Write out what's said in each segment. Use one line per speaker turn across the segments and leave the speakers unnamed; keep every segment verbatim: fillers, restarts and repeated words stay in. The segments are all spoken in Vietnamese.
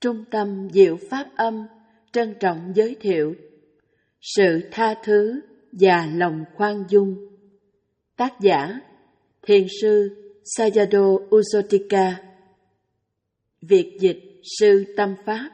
Trung tâm Diệu Pháp Âm trân trọng giới thiệu Sự tha thứ và lòng khoan dung. Tác giả Thiền sư Sayadaw Usotika. Việt dịch sư Tâm Pháp.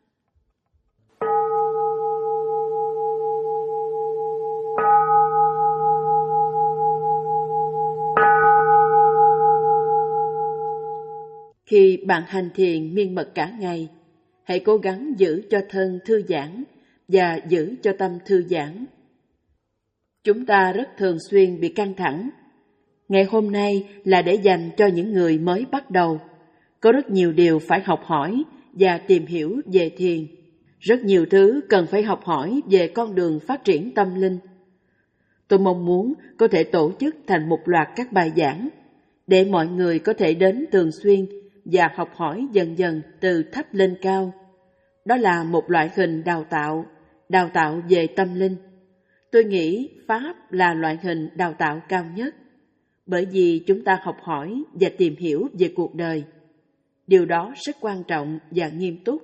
Khi bạn hành thiền miên mật cả ngày, hãy cố gắng giữ cho thân thư giãn và giữ cho tâm thư giãn. Chúng ta rất thường xuyên bị căng thẳng. Ngày hôm nay là để dành cho những người mới bắt đầu. Có rất nhiều điều phải học hỏi và tìm hiểu về thiền. Rất nhiều thứ cần phải học hỏi về con đường phát triển tâm linh. Tôi mong muốn có thể tổ chức thành một loạt các bài giảng để mọi người có thể đến thường xuyên và học hỏi dần dần từ thấp lên cao. Đó là một loại hình đào tạo, đào tạo về tâm linh. Tôi nghĩ Pháp là loại hình đào tạo cao nhất, bởi vì chúng ta học hỏi và tìm hiểu về cuộc đời. Điều đó rất quan trọng và nghiêm túc.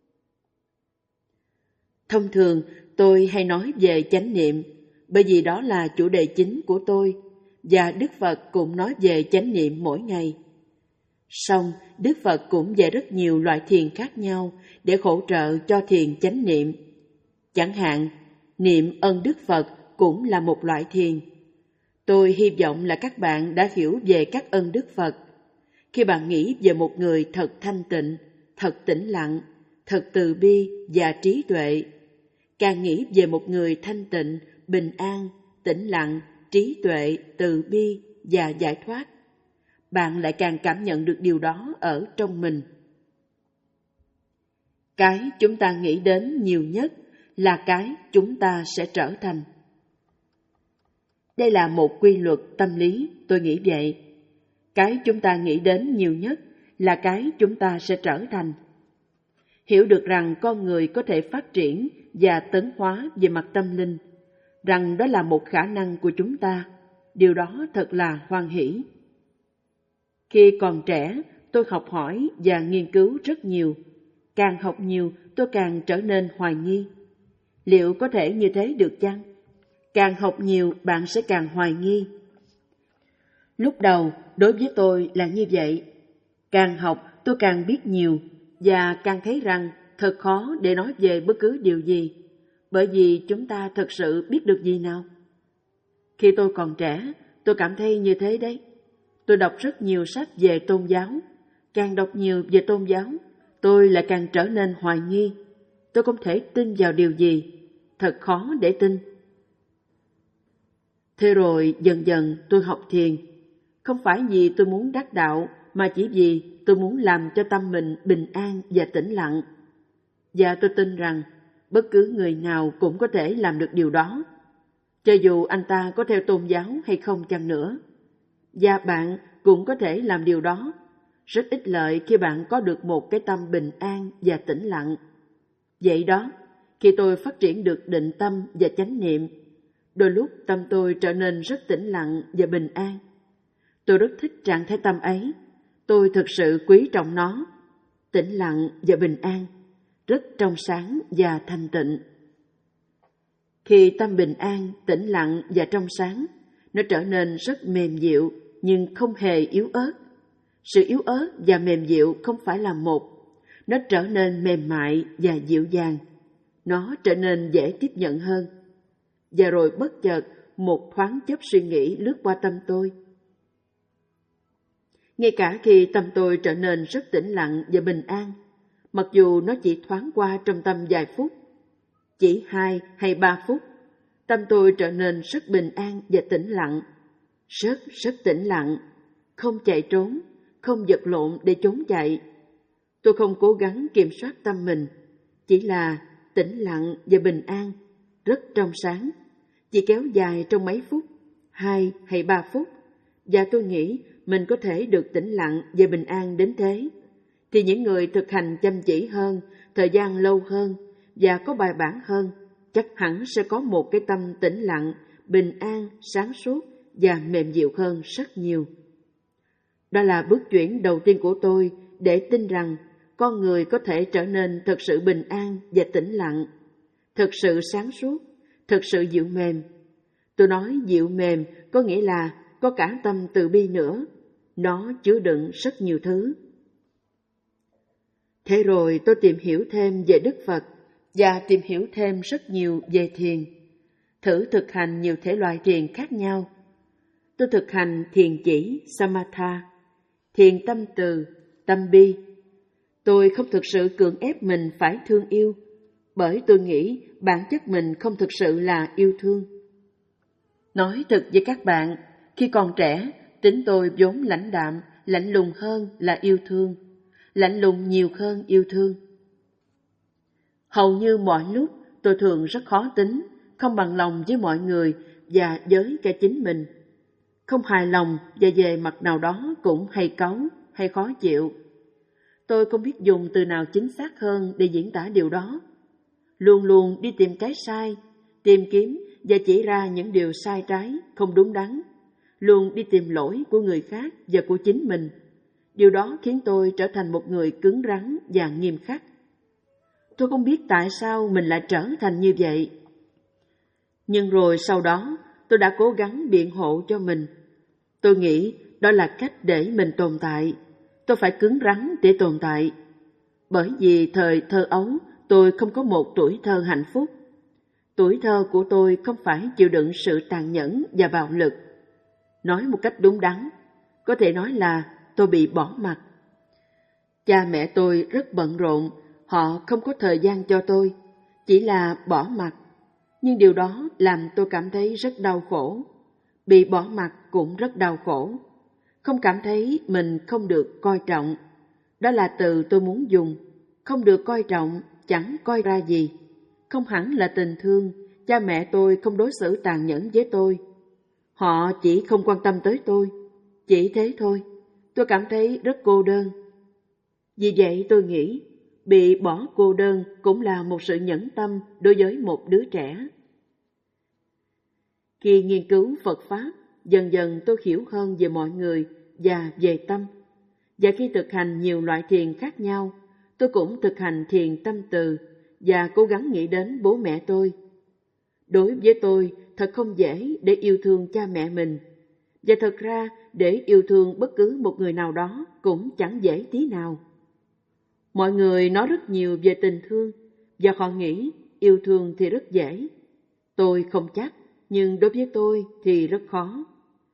Thông thường, tôi hay nói về chánh niệm, bởi vì đó là chủ đề chính của tôi, và Đức Phật cũng nói về chánh niệm mỗi ngày. Song, Đức Phật cũng dạy rất nhiều loại thiền khác nhau để hỗ trợ cho thiền chánh niệm. Chẳng hạn, niệm ơn Đức Phật cũng là một loại thiền. Tôi hy vọng là các bạn đã hiểu về các ơn Đức Phật. Khi bạn nghĩ về một người thật thanh tịnh, thật tĩnh lặng, thật từ bi và trí tuệ, càng nghĩ về một người thanh tịnh, bình an, tĩnh lặng, trí tuệ, từ bi và giải thoát, bạn lại càng cảm nhận được điều đó ở trong mình. Cái chúng ta nghĩ đến nhiều nhất là cái chúng ta sẽ trở thành. Đây là một quy luật tâm lý, tôi nghĩ vậy. Cái chúng ta nghĩ đến nhiều nhất là cái chúng ta sẽ trở thành. Hiểu được rằng con người có thể phát triển và tấn hóa về mặt tâm linh, rằng đó là một khả năng của chúng ta, điều đó thật là hoan hỷ. Khi còn trẻ, tôi học hỏi và nghiên cứu rất nhiều. Càng học nhiều, tôi càng trở nên hoài nghi. Liệu có thể như thế được chăng? Càng học nhiều, bạn sẽ càng hoài nghi. Lúc đầu, đối với tôi là như vậy. Càng học, tôi càng biết nhiều, và càng thấy rằng thật khó để nói về bất cứ điều gì, bởi vì chúng ta thật sự biết được gì nào. Khi tôi còn trẻ, tôi cảm thấy như thế đấy. Tôi đọc rất nhiều sách về tôn giáo. Càng đọc nhiều về tôn giáo, tôi lại càng trở nên hoài nghi. Tôi không thể tin vào điều gì. Thật khó để tin. Thế rồi dần dần tôi học thiền. Không phải vì tôi muốn đắc đạo, mà chỉ vì tôi muốn làm cho tâm mình bình an và tĩnh lặng. Và tôi tin rằng bất cứ người nào cũng có thể làm được điều đó, cho dù anh ta có theo tôn giáo hay không chăng nữa. Và bạn cũng có thể làm điều đó. Rất ích lợi khi bạn có được một cái tâm bình an và tĩnh lặng. Vậy đó, khi tôi phát triển được định tâm và chánh niệm, đôi lúc tâm tôi trở nên rất tĩnh lặng và bình an. Tôi rất thích trạng thái tâm ấy. Tôi thực sự quý trọng nó. Tĩnh lặng và bình an, rất trong sáng và thanh tịnh. Khi tâm bình an, tĩnh lặng và trong sáng, nó trở nên rất mềm dịu nhưng không hề yếu ớt. Sự yếu ớt và mềm dịu không phải là một. Nó trở nên mềm mại và dịu dàng. Nó trở nên dễ tiếp nhận hơn. Và rồi bất chợt một thoáng chốc suy nghĩ lướt qua tâm tôi. Ngay cả khi tâm tôi trở nên rất tĩnh lặng và bình an, mặc dù nó chỉ thoáng qua trong tâm vài phút, chỉ hai hay ba phút, tâm tôi trở nên rất bình an và tĩnh lặng. Rất, rất tĩnh lặng, không chạy trốn, không vật lộn để trốn chạy. Tôi không cố gắng kiểm soát tâm mình, chỉ là tĩnh lặng và bình an, rất trong sáng, chỉ kéo dài trong mấy phút, hai hay ba phút, và tôi nghĩ mình có thể được tĩnh lặng và bình an đến thế. Thì những người thực hành chăm chỉ hơn, thời gian lâu hơn và có bài bản hơn, chắc hẳn sẽ có một cái tâm tĩnh lặng, bình an, sáng suốt và mềm dịu hơn rất nhiều. Đó là bước chuyển đầu tiên của tôi để tin rằng con người có thể trở nên thật sự bình an và tĩnh lặng, thật sự sáng suốt, thật sự dịu mềm. Tôi nói dịu mềm có nghĩa là có cả tâm từ bi nữa, nó chứa đựng rất nhiều thứ. Thế rồi tôi tìm hiểu thêm về Đức Phật và tìm hiểu thêm rất nhiều về thiền, thử thực hành nhiều thể loại thiền khác nhau. Tôi thực hành thiền chỉ Samatha, thiền tâm từ, tâm bi. Tôi không thực sự cưỡng ép mình phải thương yêu, bởi tôi nghĩ bản chất mình không thực sự là yêu thương. Nói thật với các bạn, khi còn trẻ, tính tôi vốn lãnh đạm, lạnh lùng hơn là yêu thương, lạnh lùng nhiều hơn yêu thương. Hầu như mọi lúc tôi thường rất khó tính, không bằng lòng với mọi người và với cả chính mình. Không hài lòng và về mặt nào đó cũng hay cáu, hay khó chịu. Tôi không biết dùng từ nào chính xác hơn để diễn tả điều đó. Luôn luôn đi tìm cái sai, tìm kiếm và chỉ ra những điều sai trái, không đúng đắn. Luôn đi tìm lỗi của người khác và của chính mình. Điều đó khiến tôi trở thành một người cứng rắn và nghiêm khắc. Tôi không biết tại sao mình lại trở thành như vậy. Nhưng rồi sau đó, tôi đã cố gắng biện hộ cho mình. Tôi nghĩ đó là cách để mình tồn tại. Tôi phải cứng rắn để tồn tại. Bởi vì thời thơ ấu, tôi không có một tuổi thơ hạnh phúc. Tuổi thơ của tôi không phải chịu đựng sự tàn nhẫn và bạo lực. Nói một cách đúng đắn, có thể nói là tôi bị bỏ mặc. Cha mẹ tôi rất bận rộn, họ không có thời gian cho tôi, chỉ là bỏ mặc. Nhưng điều đó làm tôi cảm thấy rất đau khổ. Bị bỏ mặc cũng rất đau khổ. Không cảm thấy mình không được coi trọng. Đó là từ tôi muốn dùng. Không được coi trọng, chẳng coi ra gì. Không hẳn là tình thương, cha mẹ tôi không đối xử tàn nhẫn với tôi. Họ chỉ không quan tâm tới tôi. Chỉ thế thôi. Tôi cảm thấy rất cô đơn. Vì vậy tôi nghĩ, bị bỏ cô đơn cũng là một sự nhẫn tâm đối với một đứa trẻ. Khi nghiên cứu Phật Pháp, dần dần tôi hiểu hơn về mọi người và về tâm. Và khi thực hành nhiều loại thiền khác nhau, tôi cũng thực hành thiền tâm từ và cố gắng nghĩ đến bố mẹ tôi. Đối với tôi, thật không dễ để yêu thương cha mẹ mình. Và thật ra, để yêu thương bất cứ một người nào đó cũng chẳng dễ tí nào. Mọi người nói rất nhiều về tình thương, và họ nghĩ yêu thương thì rất dễ. Tôi không chắc, nhưng đối với tôi thì rất khó.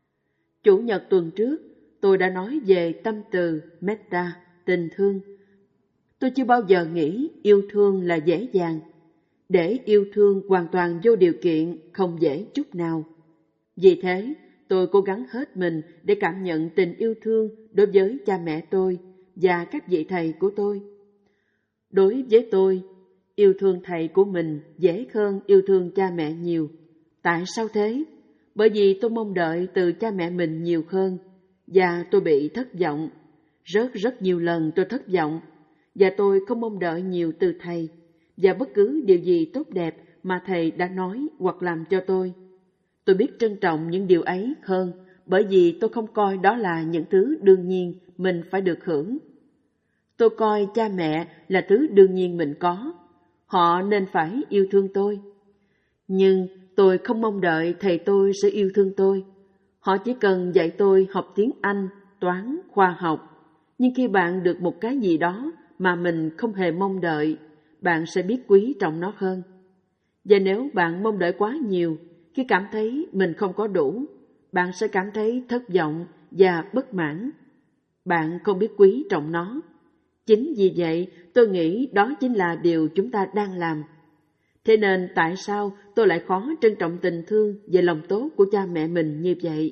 Chủ nhật tuần trước, tôi đã nói về tâm từ, metta, tình thương. Tôi chưa bao giờ nghĩ yêu thương là dễ dàng. Để yêu thương hoàn toàn vô điều kiện không dễ chút nào. Vì thế, tôi cố gắng hết mình để cảm nhận tình yêu thương đối với cha mẹ tôi và các vị thầy của tôi. Đối với tôi, yêu thương thầy của mình dễ hơn yêu thương cha mẹ nhiều. Tại sao thế? Bởi vì tôi mong đợi từ cha mẹ mình nhiều hơn, và tôi bị thất vọng. Rất rất nhiều lần tôi thất vọng, và tôi không mong đợi nhiều từ thầy, và bất cứ điều gì tốt đẹp mà thầy đã nói hoặc làm cho tôi. Tôi biết trân trọng những điều ấy hơn, bởi vì tôi không coi đó là những thứ đương nhiên mình phải được hưởng. Tôi coi cha mẹ là thứ đương nhiên mình có. Họ nên phải yêu thương tôi. Nhưng tôi không mong đợi thầy tôi sẽ yêu thương tôi. Họ chỉ cần dạy tôi học tiếng Anh, toán, khoa học. Nhưng khi bạn được một cái gì đó mà mình không hề mong đợi, bạn sẽ biết quý trọng nó hơn. Và nếu bạn mong đợi quá nhiều, khi cảm thấy mình không có đủ, bạn sẽ cảm thấy thất vọng và bất mãn. Bạn không biết quý trọng nó. Chính vì vậy, tôi nghĩ đó chính là điều chúng ta đang làm. Thế nên tại sao tôi lại khó trân trọng tình thương và lòng tốt của cha mẹ mình như vậy?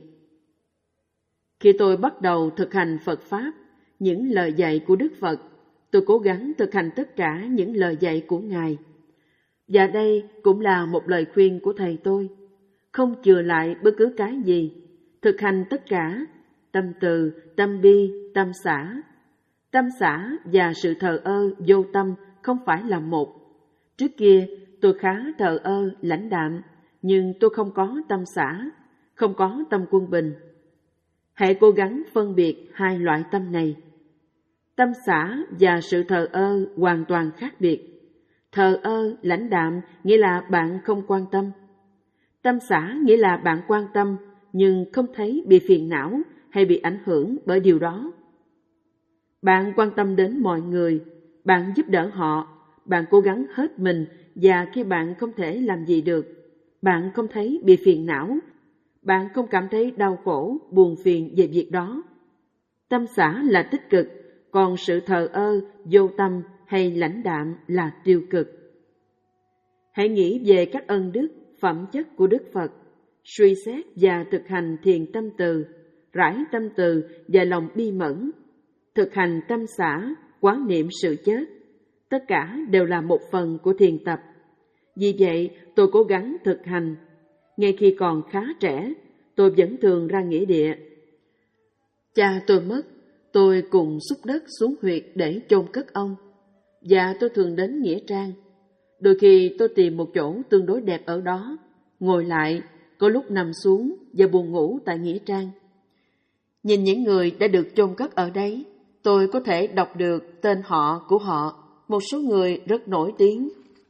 Khi tôi bắt đầu thực hành Phật Pháp, những lời dạy của Đức Phật, tôi cố gắng thực hành tất cả những lời dạy của Ngài. Và đây cũng là một lời khuyên của thầy tôi. Không chừa lại bất cứ cái gì. Thực hành tất cả, tâm từ, tâm bi, tâm xả. Tâm xả và sự thờ ơ, vô tâm không phải là một. Trước kia, tôi khá thờ ơ, lãnh đạm, nhưng tôi không có tâm xả, không có tâm quân bình. Hãy cố gắng phân biệt hai loại tâm này. Tâm xả và sự thờ ơ hoàn toàn khác biệt. Thờ ơ, lãnh đạm nghĩa là bạn không quan tâm. Tâm xả nghĩa là bạn quan tâm nhưng không thấy bị phiền não hay bị ảnh hưởng bởi điều đó. Bạn quan tâm đến mọi người, bạn giúp đỡ họ, bạn cố gắng hết mình, và khi bạn không thể làm gì được, bạn không thấy bị phiền não, bạn không cảm thấy đau khổ, buồn phiền về việc đó. Tâm xả là tích cực, còn sự thờ ơ, vô tâm hay lãnh đạm là tiêu cực. Hãy nghĩ về các ân đức, phẩm chất của Đức Phật, suy xét và thực hành thiền tâm từ, rải tâm từ và lòng bi mẫn, thực hành tâm xả, quán niệm sự chết. Tất cả đều là một phần của thiền tập. Vì vậy, tôi cố gắng thực hành. Ngay khi còn khá trẻ, tôi vẫn thường ra nghĩa địa. Cha tôi mất, tôi cùng xúc đất xuống huyệt để chôn cất ông. Và tôi thường đến nghĩa trang. Đôi khi tôi tìm một chỗ tương đối đẹp ở đó, ngồi lại, có lúc nằm xuống và buồn ngủ tại nghĩa trang. Nhìn những người đã được chôn cất ở đấy, tôi có thể đọc được tên họ của họ, một số người rất nổi tiếng.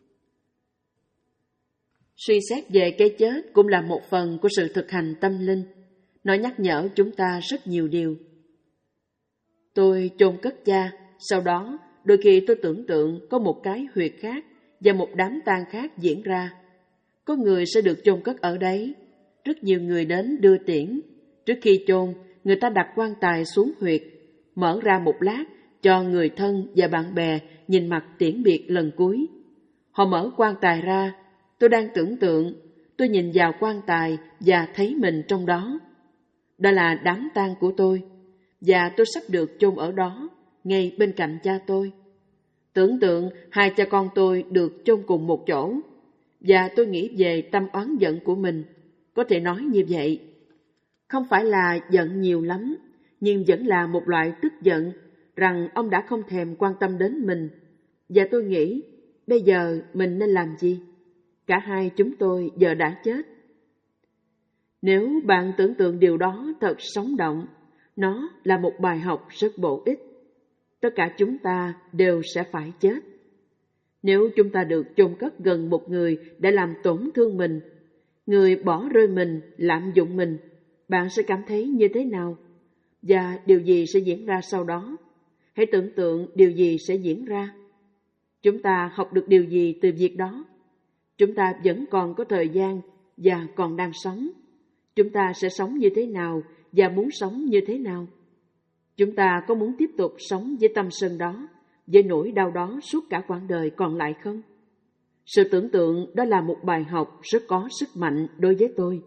Suy xét về cái chết cũng là một phần của sự thực hành tâm linh. Nó nhắc nhở chúng ta rất nhiều điều. Tôi chôn cất cha, sau đó đôi khi tôi tưởng tượng có một cái huyệt khác và một đám tang khác diễn ra. Có người sẽ được chôn cất ở đấy. Rất nhiều người đến đưa tiễn. Trước khi chôn, người ta đặt quan tài xuống huyệt, mở ra một lát cho người thân và bạn bè nhìn mặt tiễn biệt lần cuối. Họ mở quan tài ra, tôi đang tưởng tượng, tôi nhìn vào quan tài và thấy mình trong đó. Đó là đám tang của tôi, và tôi sắp được chôn ở đó, ngay bên cạnh cha tôi. Tưởng tượng hai cha con tôi được chôn cùng một chỗ, và tôi nghĩ về tâm oán giận của mình, có thể nói như vậy. Không phải là giận nhiều lắm, nhưng vẫn là một loại tức giận rằng ông đã không thèm quan tâm đến mình. Và tôi nghĩ, bây giờ mình nên làm gì? Cả hai chúng tôi giờ đã chết. Nếu bạn tưởng tượng điều đó thật sống động, nó là một bài học rất bổ ích. Tất cả chúng ta đều sẽ phải chết. Nếu chúng ta được chôn cất gần một người đã làm tổn thương mình, người bỏ rơi mình, lạm dụng mình, bạn sẽ cảm thấy như thế nào? Và điều gì sẽ diễn ra sau đó? Hãy tưởng tượng điều gì sẽ diễn ra. Chúng ta học được điều gì từ việc đó? Chúng ta vẫn còn có thời gian và còn đang sống. Chúng ta sẽ sống như thế nào và muốn sống như thế nào? Chúng ta có muốn tiếp tục sống với tâm sân đó, với nỗi đau đó suốt cả quãng đời còn lại không? Sự tưởng tượng đó là một bài học rất có sức mạnh đối với tôi.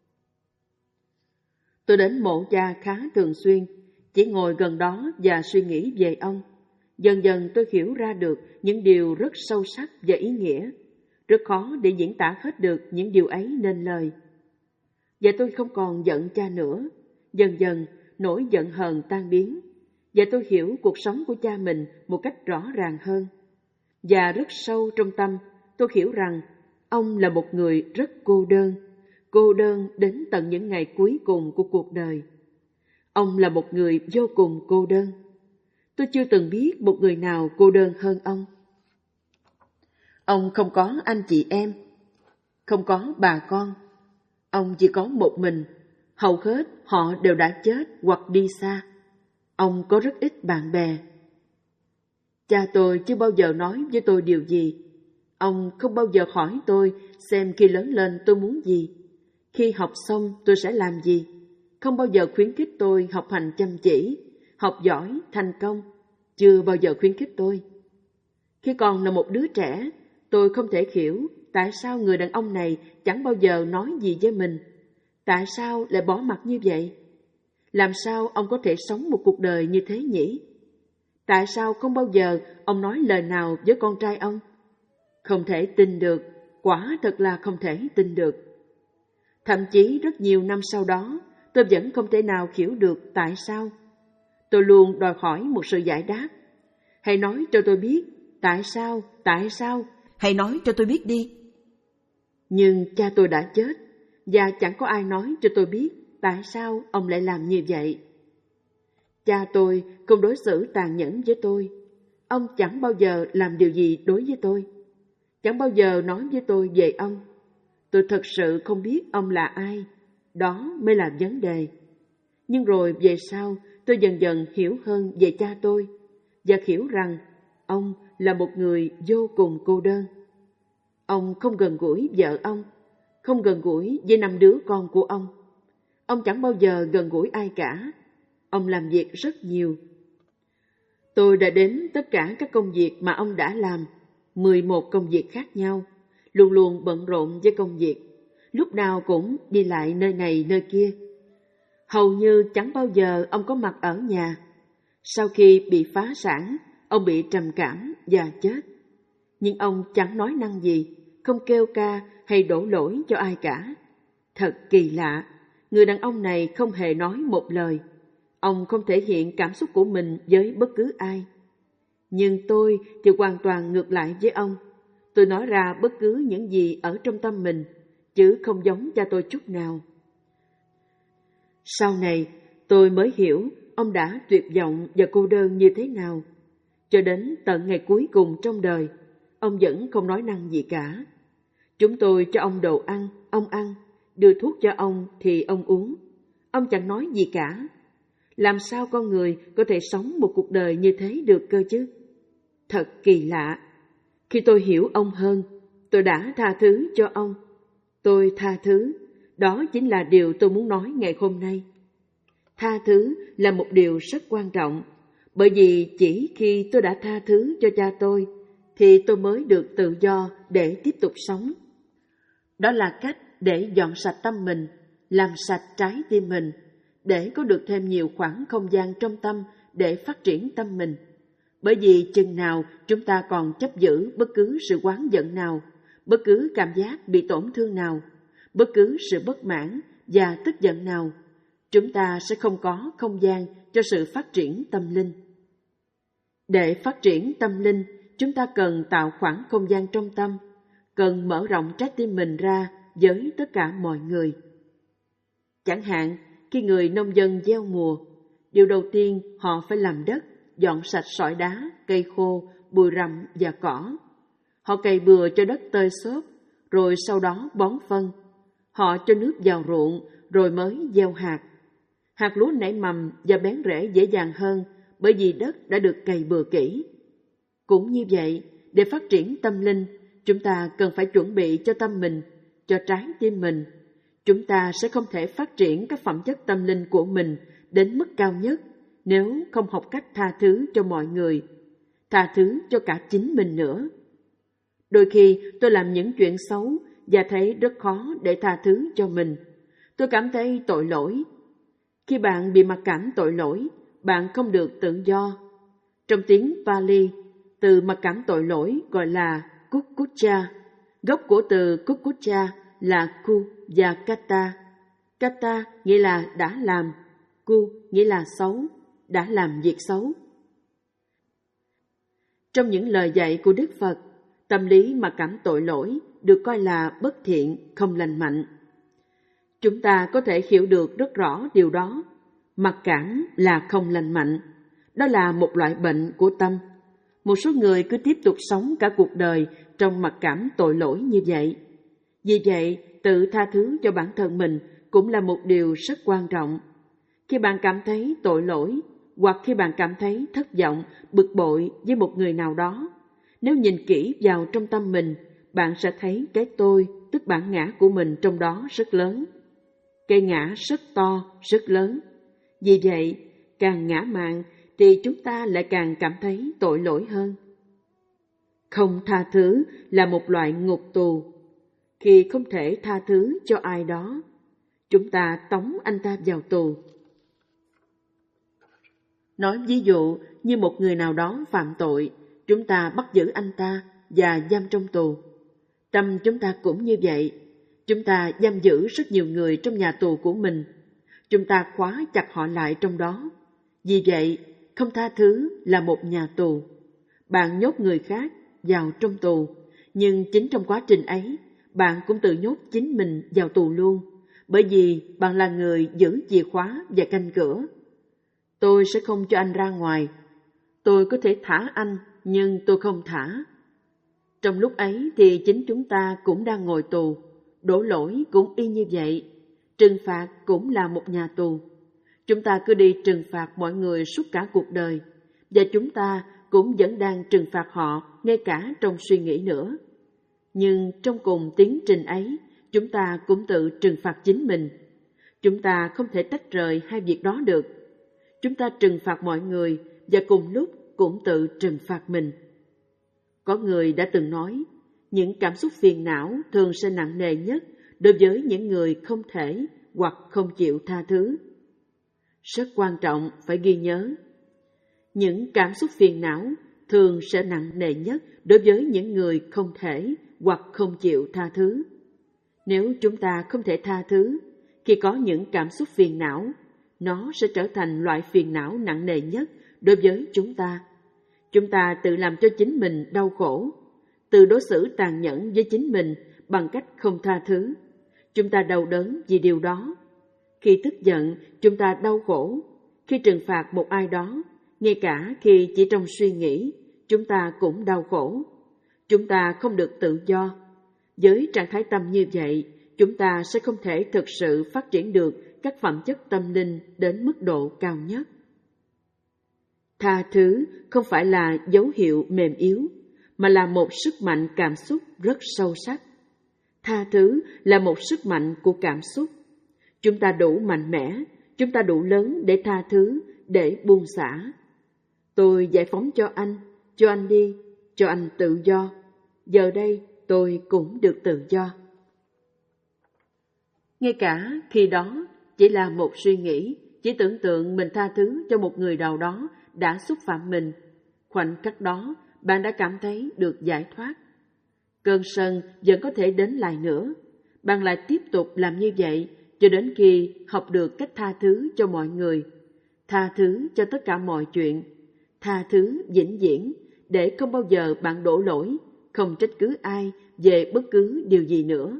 Tôi đến mộ cha khá thường xuyên, chỉ ngồi gần đó và suy nghĩ về ông. Dần dần tôi hiểu ra được những điều rất sâu sắc và ý nghĩa. Rất khó để diễn tả hết được những điều ấy nên lời. Và tôi không còn giận cha nữa. Dần dần, nỗi giận hờn tan biến. Và tôi hiểu cuộc sống của cha mình một cách rõ ràng hơn. Và rất sâu trong tâm, tôi hiểu rằng ông là một người rất cô đơn. Cô đơn đến tận những ngày cuối cùng của cuộc đời. Ông là một người vô cùng cô đơn. Tôi chưa từng biết một người nào cô đơn hơn ông. Ông không có anh chị em, không có bà con. Ông chỉ có một mình, hầu hết họ đều đã chết hoặc đi xa. Ông có rất ít bạn bè. Cha tôi chưa bao giờ nói với tôi điều gì. Ông không bao giờ hỏi tôi xem khi lớn lên tôi muốn gì, khi học xong tôi sẽ làm gì. Không bao giờ khuyến khích tôi học hành chăm chỉ, học giỏi, thành công. Chưa bao giờ khuyến khích tôi. Khi còn là một đứa trẻ, tôi không thể hiểu tại sao người đàn ông này chẳng bao giờ nói gì với mình. Tại sao lại bỏ mặc như vậy? Làm sao ông có thể sống một cuộc đời như thế nhỉ? Tại sao không bao giờ ông nói lời nào với con trai ông? Không thể tin được, quả thật là không thể tin được. Thậm chí rất nhiều năm sau đó, tôi vẫn không thể nào hiểu được tại sao. Tôi luôn đòi hỏi một sự giải đáp. Hãy nói cho tôi biết, tại sao, tại sao, hãy nói cho tôi biết đi. Nhưng cha tôi đã chết, và chẳng có ai nói cho tôi biết tại sao ông lại làm như vậy. Cha tôi không đối xử tàn nhẫn với tôi. Ông chẳng bao giờ làm điều gì đối với tôi. Chẳng bao giờ nói với tôi về ông. Tôi thật sự không biết ông là ai. Đó mới là vấn đề. Nhưng rồi về sau, tôi dần dần hiểu hơn về cha tôi và hiểu rằng ông là một người vô cùng cô đơn. Ông không gần gũi vợ ông, không gần gũi với năm đứa con của ông. Ông chẳng bao giờ gần gũi ai cả. Ông làm việc rất nhiều. Tôi đã đếm tất cả các công việc mà ông đã làm, mười một công việc khác nhau, luôn luôn bận rộn với công việc, lúc nào cũng đi lại nơi này nơi kia. Hầu như chẳng bao giờ ông có mặt ở nhà. Sau khi bị phá sản, ông bị trầm cảm và chết. Nhưng ông chẳng nói năng gì, không kêu ca hay đổ lỗi cho ai cả. Thật kỳ lạ, người đàn ông này không hề nói một lời. Ông không thể hiện cảm xúc của mình với bất cứ ai. Nhưng tôi thì hoàn toàn ngược lại với ông. Tôi nói ra bất cứ những gì ở trong tâm mình, chứ không giống cha tôi chút nào. Sau này, tôi mới hiểu ông đã tuyệt vọng và cô đơn như thế nào. Cho đến tận ngày cuối cùng trong đời, ông vẫn không nói năng gì cả. Chúng tôi cho ông đồ ăn, ông ăn, đưa thuốc cho ông thì ông uống. Ông chẳng nói gì cả. Làm sao con người có thể sống một cuộc đời như thế được cơ chứ? Thật kỳ lạ. Khi tôi hiểu ông hơn, tôi đã tha thứ cho ông. Tôi tha thứ, đó chính là điều tôi muốn nói ngày hôm nay. Tha thứ là một điều rất quan trọng, bởi vì chỉ khi tôi đã tha thứ cho cha tôi, thì tôi mới được tự do để tiếp tục sống. Đó là cách để dọn sạch tâm mình, làm sạch trái tim mình, để có được thêm nhiều khoảng không gian trong tâm để phát triển tâm mình. Bởi vì chừng nào chúng ta còn chấp giữ bất cứ sự oán giận nào, bất cứ cảm giác bị tổn thương nào, bất cứ sự bất mãn và tức giận nào, chúng ta sẽ không có không gian cho sự phát triển tâm linh. Để phát triển tâm linh, chúng ta cần tạo khoảng không gian trong tâm, cần mở rộng trái tim mình ra với tất cả mọi người. Chẳng hạn, khi người nông dân gieo mùa, điều đầu tiên họ phải làm đất, dọn sạch sỏi đá, cây khô, bụi rậm và cỏ. Họ cày bừa cho đất tơi xốp, rồi sau đó bón phân. Họ cho nước vào ruộng, rồi mới gieo hạt. Hạt lúa nảy mầm và bén rễ dễ dàng hơn bởi vì đất đã được cày bừa kỹ. Cũng như vậy, để phát triển tâm linh, chúng ta cần phải chuẩn bị cho tâm mình, cho trái tim mình. Chúng ta sẽ không thể phát triển các phẩm chất tâm linh của mình đến mức cao nhất nếu không học cách tha thứ cho mọi người, tha thứ cho cả chính mình nữa. Đôi khi tôi làm những chuyện xấu và thấy rất khó để tha thứ cho mình. Tôi cảm thấy tội lỗi. Khi bạn bị mặc cảm tội lỗi, bạn không được tự do. Trong tiếng Pali, từ mặc cảm tội lỗi gọi là Kukucha. Gốc của từ Kukucha là Ku và Kata. Kata nghĩa là đã làm, Ku nghĩa là xấu, đã làm việc xấu. Trong những lời dạy của Đức Phật, tâm lý mặc cảm tội lỗi được coi là bất thiện, không lành mạnh. Chúng ta có thể hiểu được rất rõ điều đó. Mặc cảm là không lành mạnh. Đó là một loại bệnh của tâm. Một số người cứ tiếp tục sống cả cuộc đời trong mặc cảm tội lỗi như vậy. Vì vậy, tự tha thứ cho bản thân mình cũng là một điều rất quan trọng. Khi bạn cảm thấy tội lỗi, hoặc khi bạn cảm thấy thất vọng, bực bội với một người nào đó, nếu nhìn kỹ vào trong tâm mình, bạn sẽ thấy cái tôi, tức bản ngã của mình trong đó rất lớn. Cây ngã rất to, rất lớn. Vì vậy, càng ngã mạn thì chúng ta lại càng cảm thấy tội lỗi hơn. Không tha thứ là một loại ngục tù. Khi không thể tha thứ cho ai đó, chúng ta tống anh ta vào tù. Nói ví dụ như một người nào đó phạm tội, chúng ta bắt giữ anh ta và giam trong tù. Tâm chúng ta cũng như vậy. Chúng ta giam giữ rất nhiều người trong nhà tù của mình. Chúng ta khóa chặt họ lại trong đó. Vì vậy, không tha thứ là một nhà tù. Bạn nhốt người khác vào trong tù, nhưng chính trong quá trình ấy, bạn cũng tự nhốt chính mình vào tù luôn, bởi vì bạn là người giữ chìa khóa và canh cửa. Tôi sẽ không cho anh ra ngoài. Tôi có thể thả anh, nhưng tôi không thả. Trong lúc ấy thì chính chúng ta cũng đang ngồi tù, đổ lỗi cũng y như vậy, trừng phạt cũng là một nhà tù. Chúng ta cứ đi trừng phạt mọi người suốt cả cuộc đời, và chúng ta cũng vẫn đang trừng phạt họ ngay cả trong suy nghĩ nữa. Nhưng trong cùng tiến trình ấy, chúng ta cũng tự trừng phạt chính mình. Chúng ta không thể tách rời hai việc đó được. Chúng ta trừng phạt mọi người và cùng lúc cũng tự trừng phạt mình. Có người đã từng nói, những cảm xúc phiền não thường sẽ nặng nề nhất đối với những người không thể hoặc không chịu tha thứ. Rất quan trọng phải ghi nhớ. Những cảm xúc phiền não thường sẽ nặng nề nhất đối với những người không thể hoặc không chịu tha thứ. Nếu chúng ta không thể tha thứ, khi có những cảm xúc phiền não, nó sẽ trở thành loại phiền não nặng nề nhất đối với chúng ta. Chúng ta tự làm cho chính mình đau khổ, tự đối xử tàn nhẫn với chính mình bằng cách không tha thứ. Chúng ta đau đớn vì điều đó. Khi tức giận, chúng ta đau khổ. Khi trừng phạt một ai đó, ngay cả khi chỉ trong suy nghĩ, chúng ta cũng đau khổ. Chúng ta không được tự do. Với trạng thái tâm như vậy, chúng ta sẽ không thể thực sự phát triển được các phẩm chất tâm linh đến mức độ cao nhất. Tha thứ không phải là dấu hiệu mềm yếu, mà là một sức mạnh cảm xúc rất sâu sắc. Tha thứ là một sức mạnh của cảm xúc. Chúng ta đủ mạnh mẽ, chúng ta đủ lớn để tha thứ, để buông xả. Tôi giải phóng cho anh, cho anh đi, cho anh tự do. Giờ đây tôi cũng được tự do. Ngay cả khi đó chỉ là một suy nghĩ, chỉ tưởng tượng mình tha thứ cho một người nào đó đã xúc phạm mình. Khoảnh khắc đó, bạn đã cảm thấy được giải thoát. Cơn sân vẫn có thể đến lại nữa. Bạn lại tiếp tục làm như vậy cho đến khi học được cách tha thứ cho mọi người, tha thứ cho tất cả mọi chuyện, tha thứ vĩnh viễn, để không bao giờ bạn đổ lỗi, không trách cứ ai về bất cứ điều gì nữa.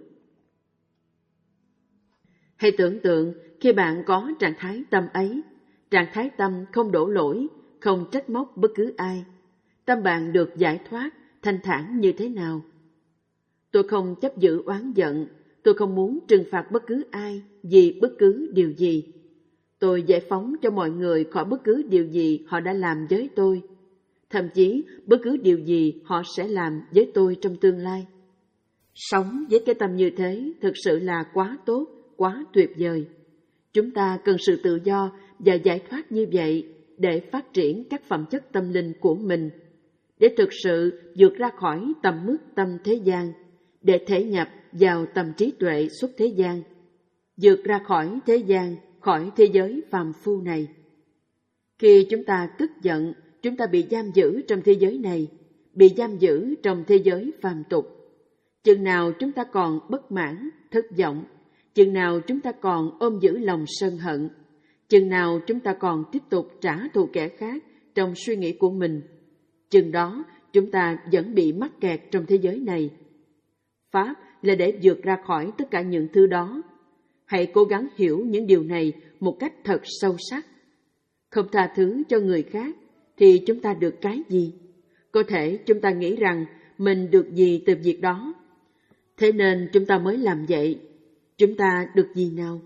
Hãy tưởng tượng khi bạn có trạng thái tâm ấy, trạng thái tâm không đổ lỗi, không trách móc bất cứ ai, tâm bạn được giải thoát, thanh thản như thế nào. Tôi không chấp giữ oán giận, tôi không muốn trừng phạt bất cứ ai vì bất cứ điều gì. Tôi giải phóng cho mọi người khỏi bất cứ điều gì họ đã làm với tôi, thậm chí bất cứ điều gì họ sẽ làm với tôi trong tương lai. Sống với cái tâm như thế thực sự là quá tốt, quá tuyệt vời. Chúng ta cần sự tự do và giải thoát như vậy để phát triển các phẩm chất tâm linh của mình, để thực sự vượt ra khỏi tầm mức tâm thế gian, để thể nhập vào tầm trí tuệ xuất thế gian, vượt ra khỏi thế gian, khỏi thế giới phàm phu này. Khi chúng ta tức giận, chúng ta bị giam giữ trong thế giới này, bị giam giữ trong thế giới phàm tục. Chừng nào chúng ta còn bất mãn, thất vọng, chừng nào chúng ta còn ôm giữ lòng sân hận, chừng nào chúng ta còn tiếp tục trả thù kẻ khác trong suy nghĩ của mình, chừng đó chúng ta vẫn bị mắc kẹt trong thế giới này. Pháp là để vượt ra khỏi tất cả những thứ đó. Hãy cố gắng hiểu những điều này một cách thật sâu sắc. Không tha thứ cho người khác thì chúng ta được cái gì? Có thể chúng ta nghĩ rằng mình được gì từ việc đó, thế nên chúng ta mới làm vậy. Chúng ta được gì nào?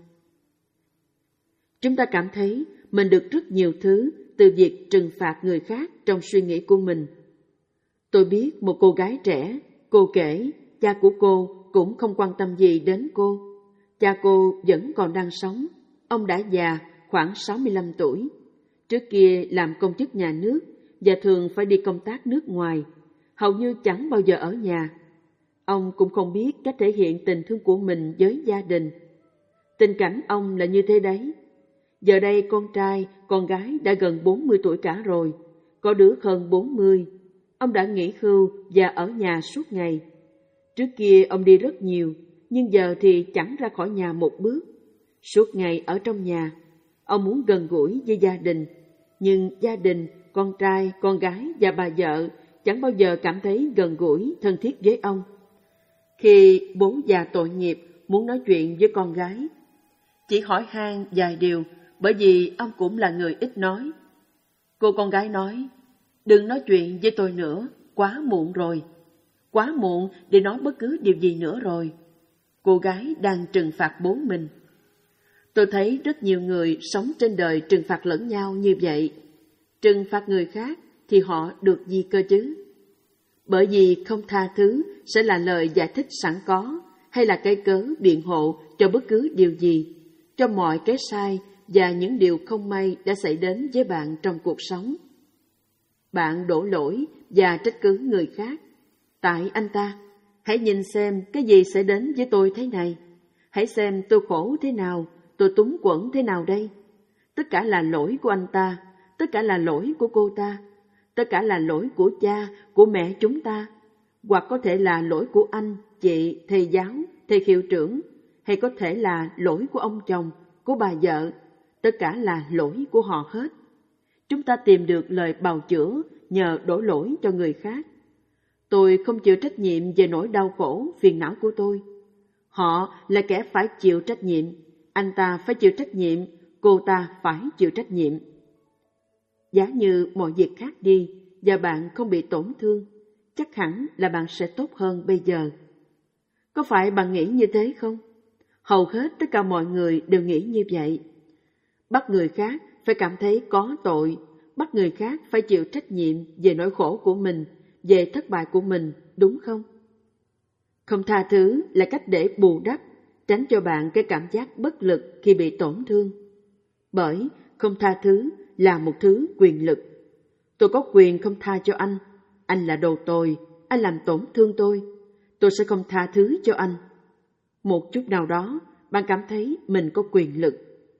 Chúng ta cảm thấy mình được rất nhiều thứ từ việc trừng phạt người khác trong suy nghĩ của mình. Tôi biết một cô gái trẻ, cô kể cha của cô cũng không quan tâm gì đến cô. Cha cô vẫn còn đang sống. Ông đã già, khoảng sáu mươi lăm tuổi. Trước kia làm công chức nhà nước và thường phải đi công tác nước ngoài, hầu như chẳng bao giờ ở nhà. Ông cũng không biết cách thể hiện tình thương của mình với gia đình. Tình cảnh ông là như thế đấy. Giờ đây con trai, con gái đã gần bốn mươi tuổi cả rồi, có đứa hơn bốn mươi. Ông đã nghỉ hưu và ở nhà suốt ngày. Trước kia ông đi rất nhiều, nhưng giờ thì chẳng ra khỏi nhà một bước. Suốt ngày ở trong nhà. Ông muốn gần gũi với gia đình, nhưng gia đình, con trai, con gái và bà vợ chẳng bao giờ cảm thấy gần gũi, thân thiết với ông. Khi bố già tội nghiệp muốn nói chuyện với con gái, chỉ hỏi han vài điều, bởi vì ông cũng là người ít nói. Cô con gái nói, đừng nói chuyện với tôi nữa, quá muộn rồi. Quá muộn để nói bất cứ điều gì nữa rồi. Cô gái đang trừng phạt bố mình. Tôi thấy rất nhiều người sống trên đời trừng phạt lẫn nhau như vậy. Trừng phạt người khác thì họ được gì cơ chứ? Bởi vì không tha thứ sẽ là lời giải thích sẵn có, hay là cái cớ biện hộ cho bất cứ điều gì, cho mọi cái sai và những điều không may đã xảy đến với bạn trong cuộc sống. Bạn đổ lỗi và trách cứ người khác. Tại anh ta, hãy nhìn xem cái gì sẽ đến với tôi thế này. Hãy xem tôi khổ thế nào, tôi túng quẫn thế nào đây. Tất cả là lỗi của anh ta, tất cả là lỗi của cô ta, tất cả là lỗi của cha, của mẹ chúng ta, hoặc có thể là lỗi của anh, chị, thầy giáo, thầy hiệu trưởng, hay có thể là lỗi của ông chồng, của bà vợ, tất cả là lỗi của họ hết. Chúng ta tìm được lời bào chữa nhờ đổ lỗi cho người khác. Tôi không chịu trách nhiệm về nỗi đau khổ, phiền não của tôi. Họ là kẻ phải chịu trách nhiệm, anh ta phải chịu trách nhiệm, cô ta phải chịu trách nhiệm. Giả như mọi việc khác đi và bạn không bị tổn thương, chắc hẳn là bạn sẽ tốt hơn bây giờ. Có phải bạn nghĩ như thế không? Hầu hết tất cả mọi người đều nghĩ như vậy. Bắt người khác phải cảm thấy có tội, bắt người khác phải chịu trách nhiệm về nỗi khổ của mình, về thất bại của mình, đúng không? Không tha thứ là cách để bù đắp, tránh cho bạn cái cảm giác bất lực khi bị tổn thương. Bởi không tha thứ là một thứ quyền lực. Tôi có quyền không tha cho anh. Anh là đồ tồi, anh làm tổn thương tôi. Tôi sẽ không tha thứ cho anh. Một chút nào đó, bạn cảm thấy mình có quyền lực.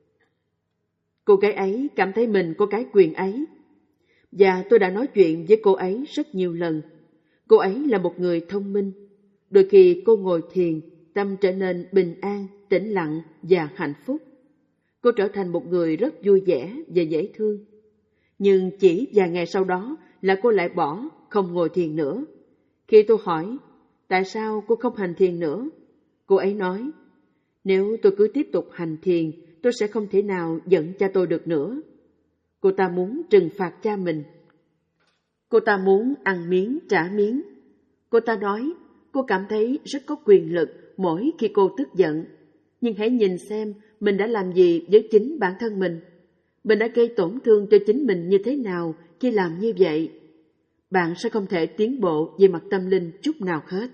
Cô gái ấy cảm thấy mình có cái quyền ấy. Và tôi đã nói chuyện với cô ấy rất nhiều lần. Cô ấy là một người thông minh. Đôi khi cô ngồi thiền, tâm trở nên bình an, tĩnh lặng và hạnh phúc. Cô trở thành một người rất vui vẻ và dễ thương. Nhưng chỉ vài ngày sau đó là cô lại bỏ, không ngồi thiền nữa. Khi tôi hỏi, tại sao cô không hành thiền nữa? Cô ấy nói, nếu tôi cứ tiếp tục hành thiền, tôi sẽ không thể nào giận cha tôi được nữa. Cô ta muốn trừng phạt cha mình. Cô ta muốn ăn miếng trả miếng. Cô ta nói, cô cảm thấy rất có quyền lực mỗi khi cô tức giận. Nhưng hãy nhìn xem mình đã làm gì với chính bản thân mình. Mình đã gây tổn thương cho chính mình như thế nào khi làm như vậy. Bạn sẽ không thể tiến bộ về mặt tâm linh chút nào hết.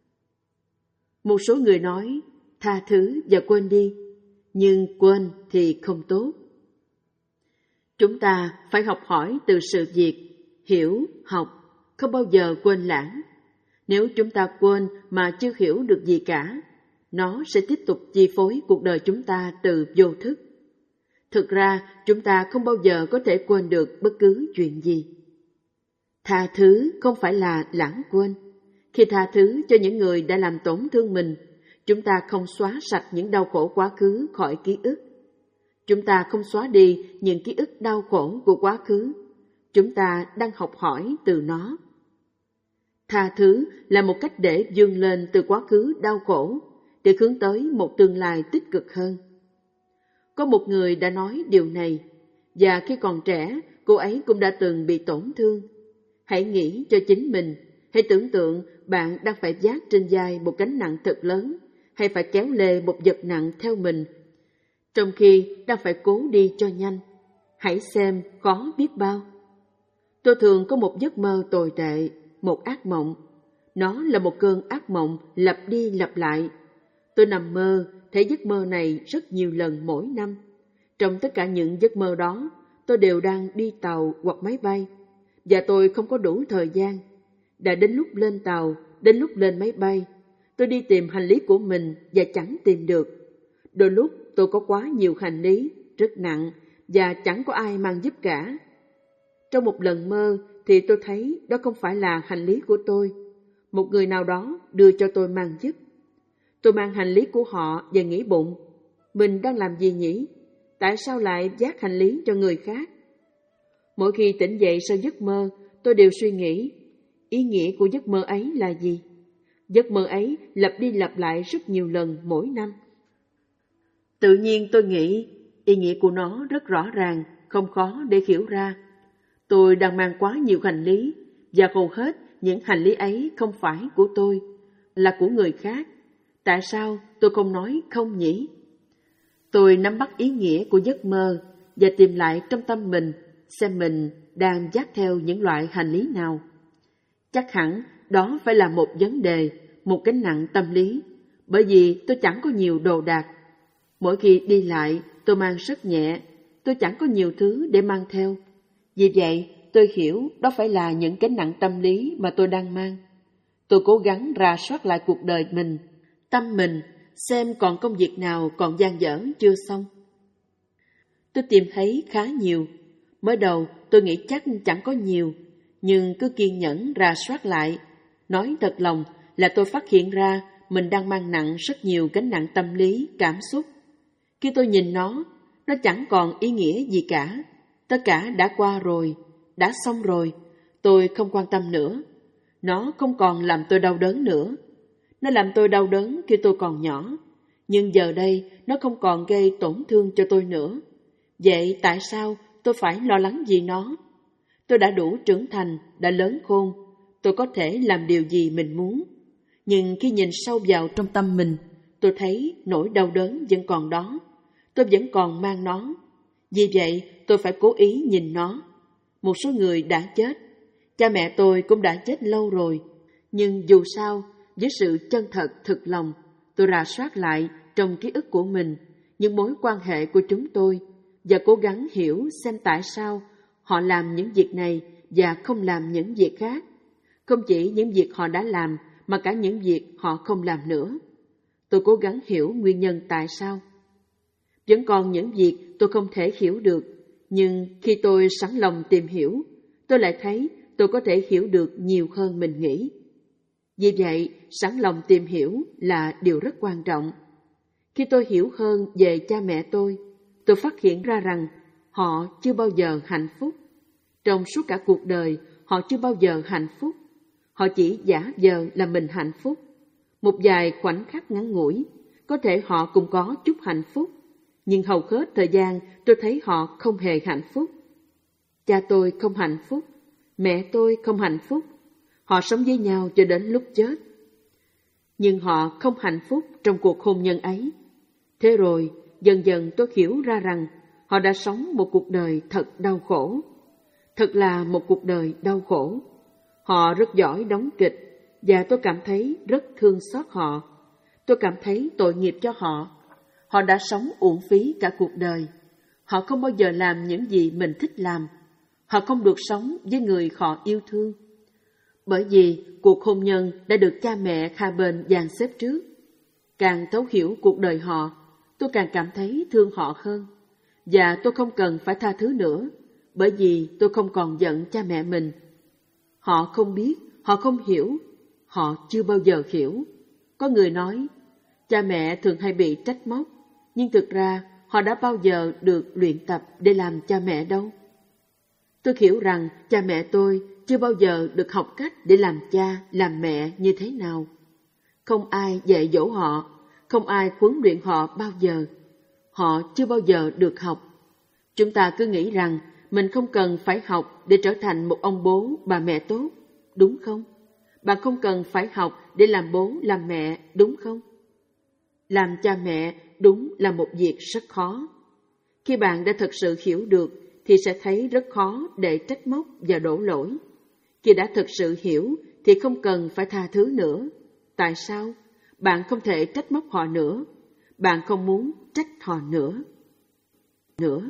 Một số người nói, tha thứ và quên đi. Nhưng quên thì không tốt. Chúng ta phải học hỏi từ sự việc, hiểu, học, không bao giờ quên lãng. Nếu chúng ta quên mà chưa hiểu được gì cả, nó sẽ tiếp tục chi phối cuộc đời chúng ta từ vô thức. Thực ra, chúng ta không bao giờ có thể quên được bất cứ chuyện gì. Tha thứ không phải là lãng quên. Khi tha thứ cho những người đã làm tổn thương mình, chúng ta không xóa sạch những đau khổ quá khứ khỏi ký ức. Chúng ta không xóa đi những ký ức đau khổ của quá khứ. Chúng ta đang học hỏi từ nó. Tha thứ là một cách để vươn lên từ quá khứ đau khổ, để hướng tới một tương lai tích cực hơn. Có một người đã nói điều này, và khi còn trẻ, cô ấy cũng đã từng bị tổn thương. Hãy nghĩ cho chính mình, hãy tưởng tượng bạn đang phải vác trên vai một gánh nặng thật lớn, hay phải kéo lê một vật nặng theo mình, trong khi đang phải cố đi cho nhanh. Hãy xem khó biết bao. Tôi thường có một giấc mơ tồi tệ, một ác mộng. Nó là một cơn ác mộng lặp đi lặp lại. Tôi nằm mơ, thấy giấc mơ này rất nhiều lần mỗi năm. Trong tất cả những giấc mơ đó, tôi đều đang đi tàu hoặc máy bay. Và tôi không có đủ thời gian. Đã đến lúc lên tàu, đến lúc lên máy bay, tôi đi tìm hành lý của mình và chẳng tìm được. Đôi lúc tôi có quá nhiều hành lý, rất nặng, và chẳng có ai mang giúp cả. Trong một lần mơ thì tôi thấy đó không phải là hành lý của tôi. Một người nào đó đưa cho tôi mang giúp. Tôi mang hành lý của họ và nghĩ bụng, mình đang làm gì nhỉ? Tại sao lại vác hành lý cho người khác? Mỗi khi tỉnh dậy sau giấc mơ, tôi đều suy nghĩ, ý nghĩa của giấc mơ ấy là gì? Giấc mơ ấy lặp đi lặp lại rất nhiều lần mỗi năm. Tự nhiên tôi nghĩ, Ý nghĩa của nó rất rõ ràng, không khó để hiểu ra. Tôi đang mang quá nhiều hành lý, và hầu hết những hành lý ấy không phải của tôi, là của người khác. Tại sao tôi không nói không nhỉ? Tôi nắm bắt ý nghĩa của giấc mơ và tìm lại trong tâm mình xem mình đang dắt theo những loại hành lý nào. Chắc hẳn đó phải là một vấn đề, một gánh nặng tâm lý, bởi vì tôi chẳng có nhiều đồ đạc. Mỗi khi đi lại, tôi mang rất nhẹ, tôi chẳng có nhiều thứ để mang theo. Vì vậy, tôi hiểu đó phải là những gánh nặng tâm lý mà tôi đang mang. Tôi cố gắng rà soát lại cuộc đời mình, tâm mình, xem còn công việc nào còn dang dở chưa xong. Tôi tìm thấy khá nhiều. Mới đầu tôi nghĩ chắc chẳng có nhiều, nhưng cứ kiên nhẫn rà soát lại. Nói thật lòng là tôi phát hiện ra mình đang mang nặng rất nhiều gánh nặng tâm lý, cảm xúc. Khi tôi nhìn nó, nó chẳng còn ý nghĩa gì cả. Tất cả đã qua rồi, đã xong rồi, tôi không quan tâm nữa. Nó không còn làm tôi đau đớn nữa. Nó làm tôi đau đớn khi tôi còn nhỏ, nhưng giờ đây nó không còn gây tổn thương cho tôi nữa. Vậy tại sao tôi phải lo lắng vì nó? Tôi đã đủ trưởng thành, đã lớn khôn, tôi có thể làm điều gì mình muốn. Nhưng khi nhìn sâu vào trong tâm mình, tôi thấy nỗi đau đớn vẫn còn đó. Tôi vẫn còn mang nó. Vì vậy, tôi phải cố ý nhìn nó. Một số người đã chết. Cha mẹ tôi cũng đã chết lâu rồi. Nhưng dù sao, với sự chân thật thực lòng, tôi rà soát lại trong ký ức của mình những mối quan hệ của chúng tôi và cố gắng hiểu xem tại sao họ làm những việc này và không làm những việc khác. Không chỉ những việc họ đã làm mà cả những việc họ không làm nữa. Tôi cố gắng hiểu nguyên nhân tại sao. Vẫn còn những việc tôi không thể hiểu được, nhưng khi tôi sẵn lòng tìm hiểu, tôi lại thấy tôi có thể hiểu được nhiều hơn mình nghĩ. Vì vậy, sẵn lòng tìm hiểu là điều rất quan trọng. Khi tôi hiểu hơn về cha mẹ tôi, tôi phát hiện ra rằng họ chưa bao giờ hạnh phúc. Trong suốt cả cuộc đời, họ chưa bao giờ hạnh phúc. Họ chỉ giả vờ là mình hạnh phúc. Một vài khoảnh khắc ngắn ngủi, có thể họ cũng có chút hạnh phúc, nhưng hầu hết thời gian tôi thấy họ không hề hạnh phúc. Cha tôi không hạnh phúc, mẹ tôi không hạnh phúc. Họ sống với nhau cho đến lúc chết. Nhưng họ không hạnh phúc trong cuộc hôn nhân ấy. Thế rồi, dần dần tôi hiểu ra rằng họ đã sống một cuộc đời thật đau khổ. Thật là một cuộc đời đau khổ. Họ rất giỏi đóng kịch, và tôi cảm thấy rất thương xót họ. Tôi cảm thấy tội nghiệp cho họ. Họ đã sống uổng phí cả cuộc đời. Họ không bao giờ làm những gì mình thích làm. Họ không được sống với người họ yêu thương. Bởi vì cuộc hôn nhân đã được cha mẹ hai bên dàn xếp trước. Càng thấu hiểu cuộc đời họ, tôi càng cảm thấy thương họ hơn. Và tôi không cần phải tha thứ nữa, bởi vì tôi không còn giận cha mẹ mình. Họ không biết, họ không hiểu, họ chưa bao giờ hiểu. Có người nói, cha mẹ thường hay bị trách móc, nhưng thực ra họ đã bao giờ được luyện tập để làm cha mẹ đâu. Tôi hiểu rằng cha mẹ tôi chưa bao giờ được học cách để làm cha, làm mẹ như thế nào. Không ai dạy dỗ họ, không ai huấn luyện họ bao giờ. Họ chưa bao giờ được học. Chúng ta cứ nghĩ rằng mình không cần phải học để trở thành một ông bố, bà mẹ tốt, đúng không? Bạn không cần phải học để làm bố, làm mẹ, đúng không? Làm cha mẹ đúng là một việc rất khó. Khi bạn đã thực sự hiểu được thì sẽ thấy rất khó để trách móc và đổ lỗi. Khi đã thực sự hiểu thì không cần phải tha thứ nữa. Tại sao? Bạn không thể trách móc họ nữa. Bạn không muốn trách họ nữa. Nữa.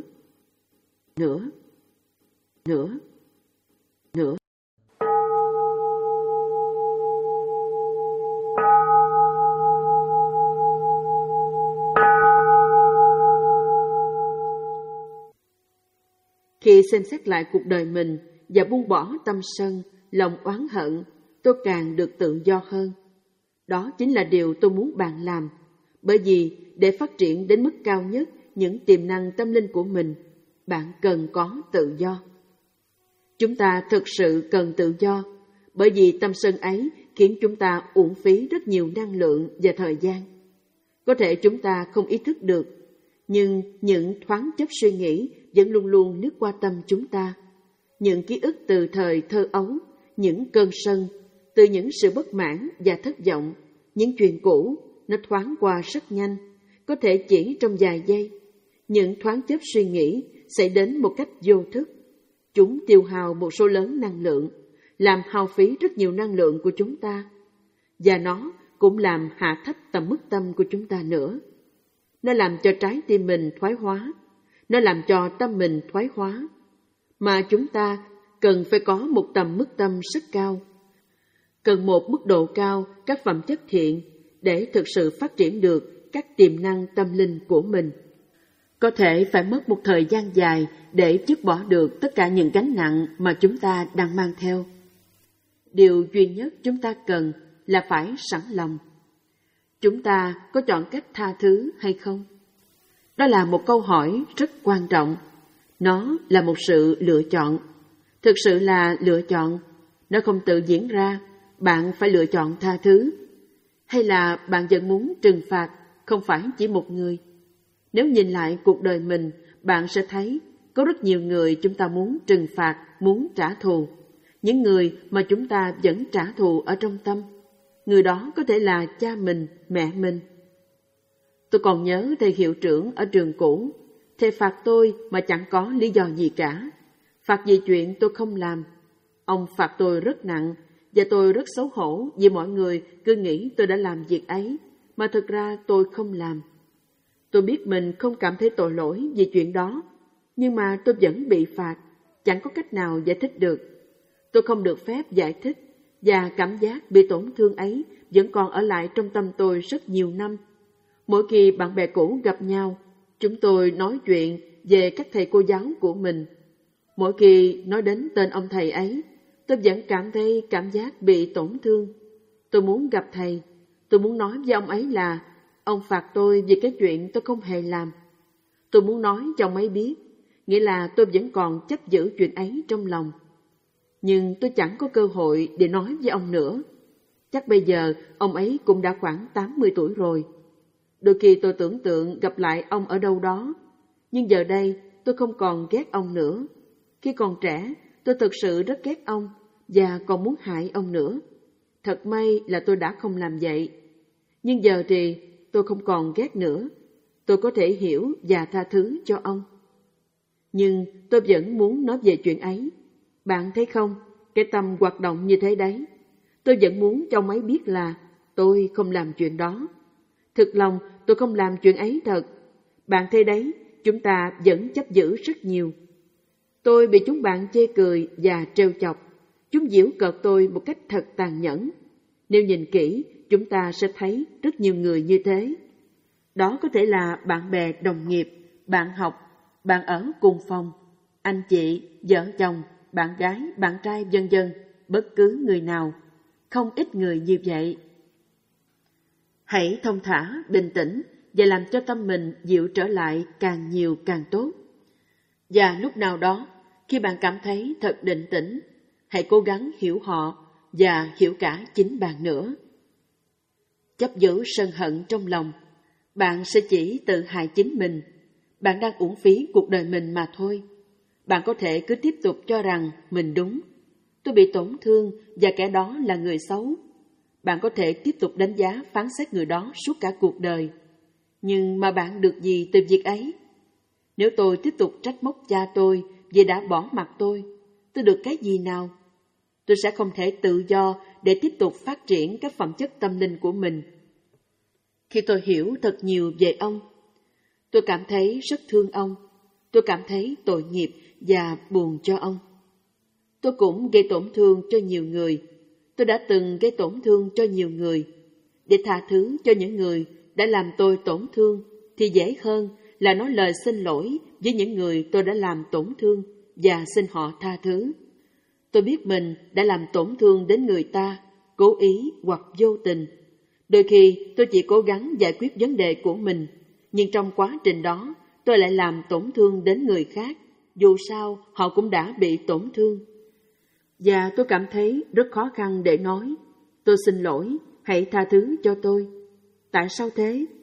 Nữa. Nữa. Nữa. Khi xem xét lại cuộc đời mình và buông bỏ tâm sân, lòng oán hận, tôi càng được tự do hơn. Đó chính là điều tôi muốn bạn làm. Bởi vì để phát triển đến mức cao nhất những tiềm năng tâm linh của mình, bạn cần có tự do. Chúng ta thực sự cần tự do, bởi vì tâm sân ấy khiến chúng ta uổng phí rất nhiều năng lượng và thời gian. Có thể chúng ta không ý thức được, Nhưng những thoáng chốc suy nghĩ vẫn luôn luôn lướt qua tâm chúng ta. Những ký ức từ thời thơ ấu, những cơn sân, từ những sự bất mãn và thất vọng, những chuyện cũ, nó thoáng qua rất nhanh, có thể chỉ trong vài giây. Những thoáng chốc suy nghĩ xảy đến một cách vô thức. Chúng tiêu hao một số lớn năng lượng, làm hao phí rất nhiều năng lượng của chúng ta. Và nó cũng làm hạ thấp tầm mức tâm của chúng ta nữa. Nó làm cho trái tim mình thoái hóa, nó làm cho tâm mình thoái hóa. Mà chúng ta cần phải có một tầm mức tâm rất cao, cần một mức độ cao các phẩm chất thiện để thực sự phát triển được các tiềm năng tâm linh của mình. Có thể phải mất một thời gian dài để dứt bỏ được tất cả những gánh nặng mà chúng ta đang mang theo. Điều duy nhất chúng ta cần là phải sẵn lòng. Chúng ta có chọn cách tha thứ hay không? Đó là một câu hỏi rất quan trọng. Nó là một sự lựa chọn. Thực sự là lựa chọn. Nó không tự diễn ra. Bạn phải lựa chọn tha thứ. Hay là bạn vẫn muốn trừng phạt không phải chỉ một người? Nếu nhìn lại cuộc đời mình, bạn sẽ thấy có rất nhiều người chúng ta muốn trừng phạt, muốn trả thù. Những người mà chúng ta vẫn trả thù ở trong tâm. Người đó có thể là cha mình, mẹ mình. Tôi còn nhớ thầy hiệu trưởng ở trường cũ. Thầy phạt tôi mà chẳng có lý do gì cả. Phạt vì chuyện tôi không làm. Ông phạt tôi rất nặng, và tôi rất xấu hổ vì mọi người cứ nghĩ tôi đã làm việc ấy, mà thực ra tôi không làm. Tôi biết mình không cảm thấy tội lỗi vì chuyện đó, nhưng mà tôi vẫn bị phạt, chẳng có cách nào giải thích được. Tôi không được phép giải thích, và cảm giác bị tổn thương ấy vẫn còn ở lại trong tâm tôi rất nhiều năm. Mỗi khi bạn bè cũ gặp nhau, chúng tôi nói chuyện về các thầy cô giáo của mình. Mỗi khi nói đến tên ông thầy ấy, tôi vẫn cảm thấy cảm giác bị tổn thương. Tôi muốn gặp thầy, tôi muốn nói với ông ấy là ông phạt tôi vì cái chuyện tôi không hề làm. Tôi muốn nói cho ông ấy biết, nghĩa là tôi vẫn còn chấp giữ chuyện ấy trong lòng. Nhưng tôi chẳng có cơ hội để nói với ông nữa. Chắc bây giờ ông ấy cũng đã khoảng tám mươi tuổi rồi. Đôi khi tôi tưởng tượng gặp lại ông ở đâu đó. Nhưng giờ đây tôi không còn ghét ông nữa. Khi còn trẻ, tôi thực sự rất ghét ông và còn muốn hại ông nữa. Thật may là tôi đã không làm vậy. Nhưng giờ thì tôi không còn ghét nữa. Tôi có thể hiểu và tha thứ cho ông. Nhưng tôi vẫn muốn nói về chuyện ấy. Bạn thấy không, cái tâm hoạt động như thế đấy. Tôi vẫn muốn cho ông ấy biết là tôi không làm chuyện đó. Thực lòng tôi không làm chuyện ấy thật. Bạn thấy đấy, chúng ta vẫn chấp giữ rất nhiều. Tôi bị chúng bạn chê cười và trêu chọc. Chúng giễu cợt tôi một cách thật tàn nhẫn. Nếu nhìn kỹ, chúng ta sẽ thấy rất nhiều người như thế. Đó có thể là bạn bè đồng nghiệp, bạn học, bạn ở cùng phòng, anh chị, vợ chồng, bạn gái, bạn trai, vân vân, bất cứ người nào. Không ít người như vậy. Hãy thông thả, bình tĩnh và làm cho tâm mình dịu trở lại càng nhiều càng tốt. Và lúc nào đó, khi bạn cảm thấy thật định tĩnh, hãy cố gắng hiểu họ và hiểu cả chính bạn nữa. Chấp giữ sân hận trong lòng, bạn sẽ chỉ tự hại chính mình. Bạn đang uổng phí cuộc đời mình mà thôi. Bạn có thể cứ tiếp tục cho rằng mình đúng. Tôi bị tổn thương và kẻ đó là người xấu. Bạn có thể tiếp tục đánh giá phán xét người đó suốt cả cuộc đời. Nhưng mà bạn được gì từ việc ấy? Nếu tôi tiếp tục trách móc cha tôi vì đã bỏ mặc tôi, tôi được cái gì nào? Tôi sẽ không thể tự do để tiếp tục phát triển các phẩm chất tâm linh của mình. Khi tôi hiểu thật nhiều về ông, tôi cảm thấy rất thương ông. Tôi cảm thấy tội nghiệp và buồn cho ông. Tôi cũng gây tổn thương cho nhiều người. Tôi đã từng gây tổn thương cho nhiều người. Để tha thứ cho những người đã làm tôi tổn thương thì dễ hơn là nói lời xin lỗi với những người tôi đã làm tổn thương và xin họ tha thứ. Tôi biết mình đã làm tổn thương đến người ta, cố ý hoặc vô tình. Đôi khi tôi chỉ cố gắng giải quyết vấn đề của mình, nhưng trong quá trình đó tôi lại làm tổn thương đến người khác, dù sao họ cũng đã bị tổn thương. Và tôi cảm thấy rất khó khăn để nói, tôi xin lỗi, hãy tha thứ cho tôi. Tại sao thế?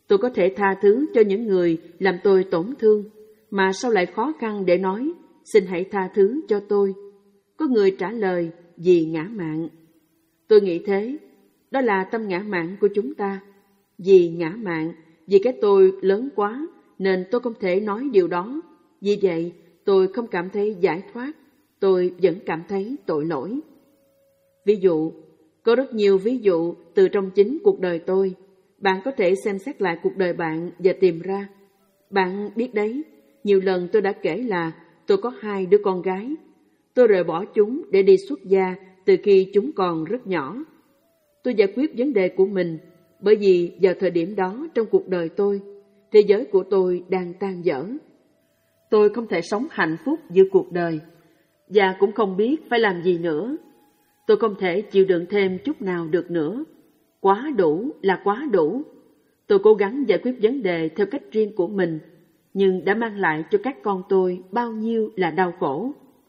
Tôi có thể tha thứ cho những người làm tôi tổn thương, mà sao lại khó khăn để nói, xin hãy tha thứ cho tôi. Có người trả lời, vì ngã mạn. Tôi nghĩ thế, đó là tâm ngã mạn của chúng ta. Vì ngã mạn, vì cái tôi lớn quá, nên tôi không thể nói điều đó. Vì vậy, tôi không cảm thấy giải thoát, tôi vẫn cảm thấy tội lỗi. Ví dụ, có rất nhiều ví dụ từ trong chính cuộc đời tôi. Bạn có thể xem xét lại cuộc đời bạn và tìm ra. Bạn biết đấy, nhiều lần tôi đã kể là tôi có hai đứa con gái. Tôi rời bỏ chúng để đi xuất gia từ khi chúng còn rất nhỏ. Tôi giải quyết vấn đề của mình, bởi vì vào thời điểm đó trong cuộc đời tôi, thế giới của tôi đang tan vỡ. Tôi không thể sống hạnh phúc giữa cuộc đời, và cũng không biết phải làm gì nữa. Tôi không thể chịu đựng thêm chút nào được nữa. Quá đủ là quá đủ. Tôi cố gắng giải quyết vấn đề theo cách riêng của mình, nhưng đã mang lại cho các con tôi bao nhiêu là đau khổ.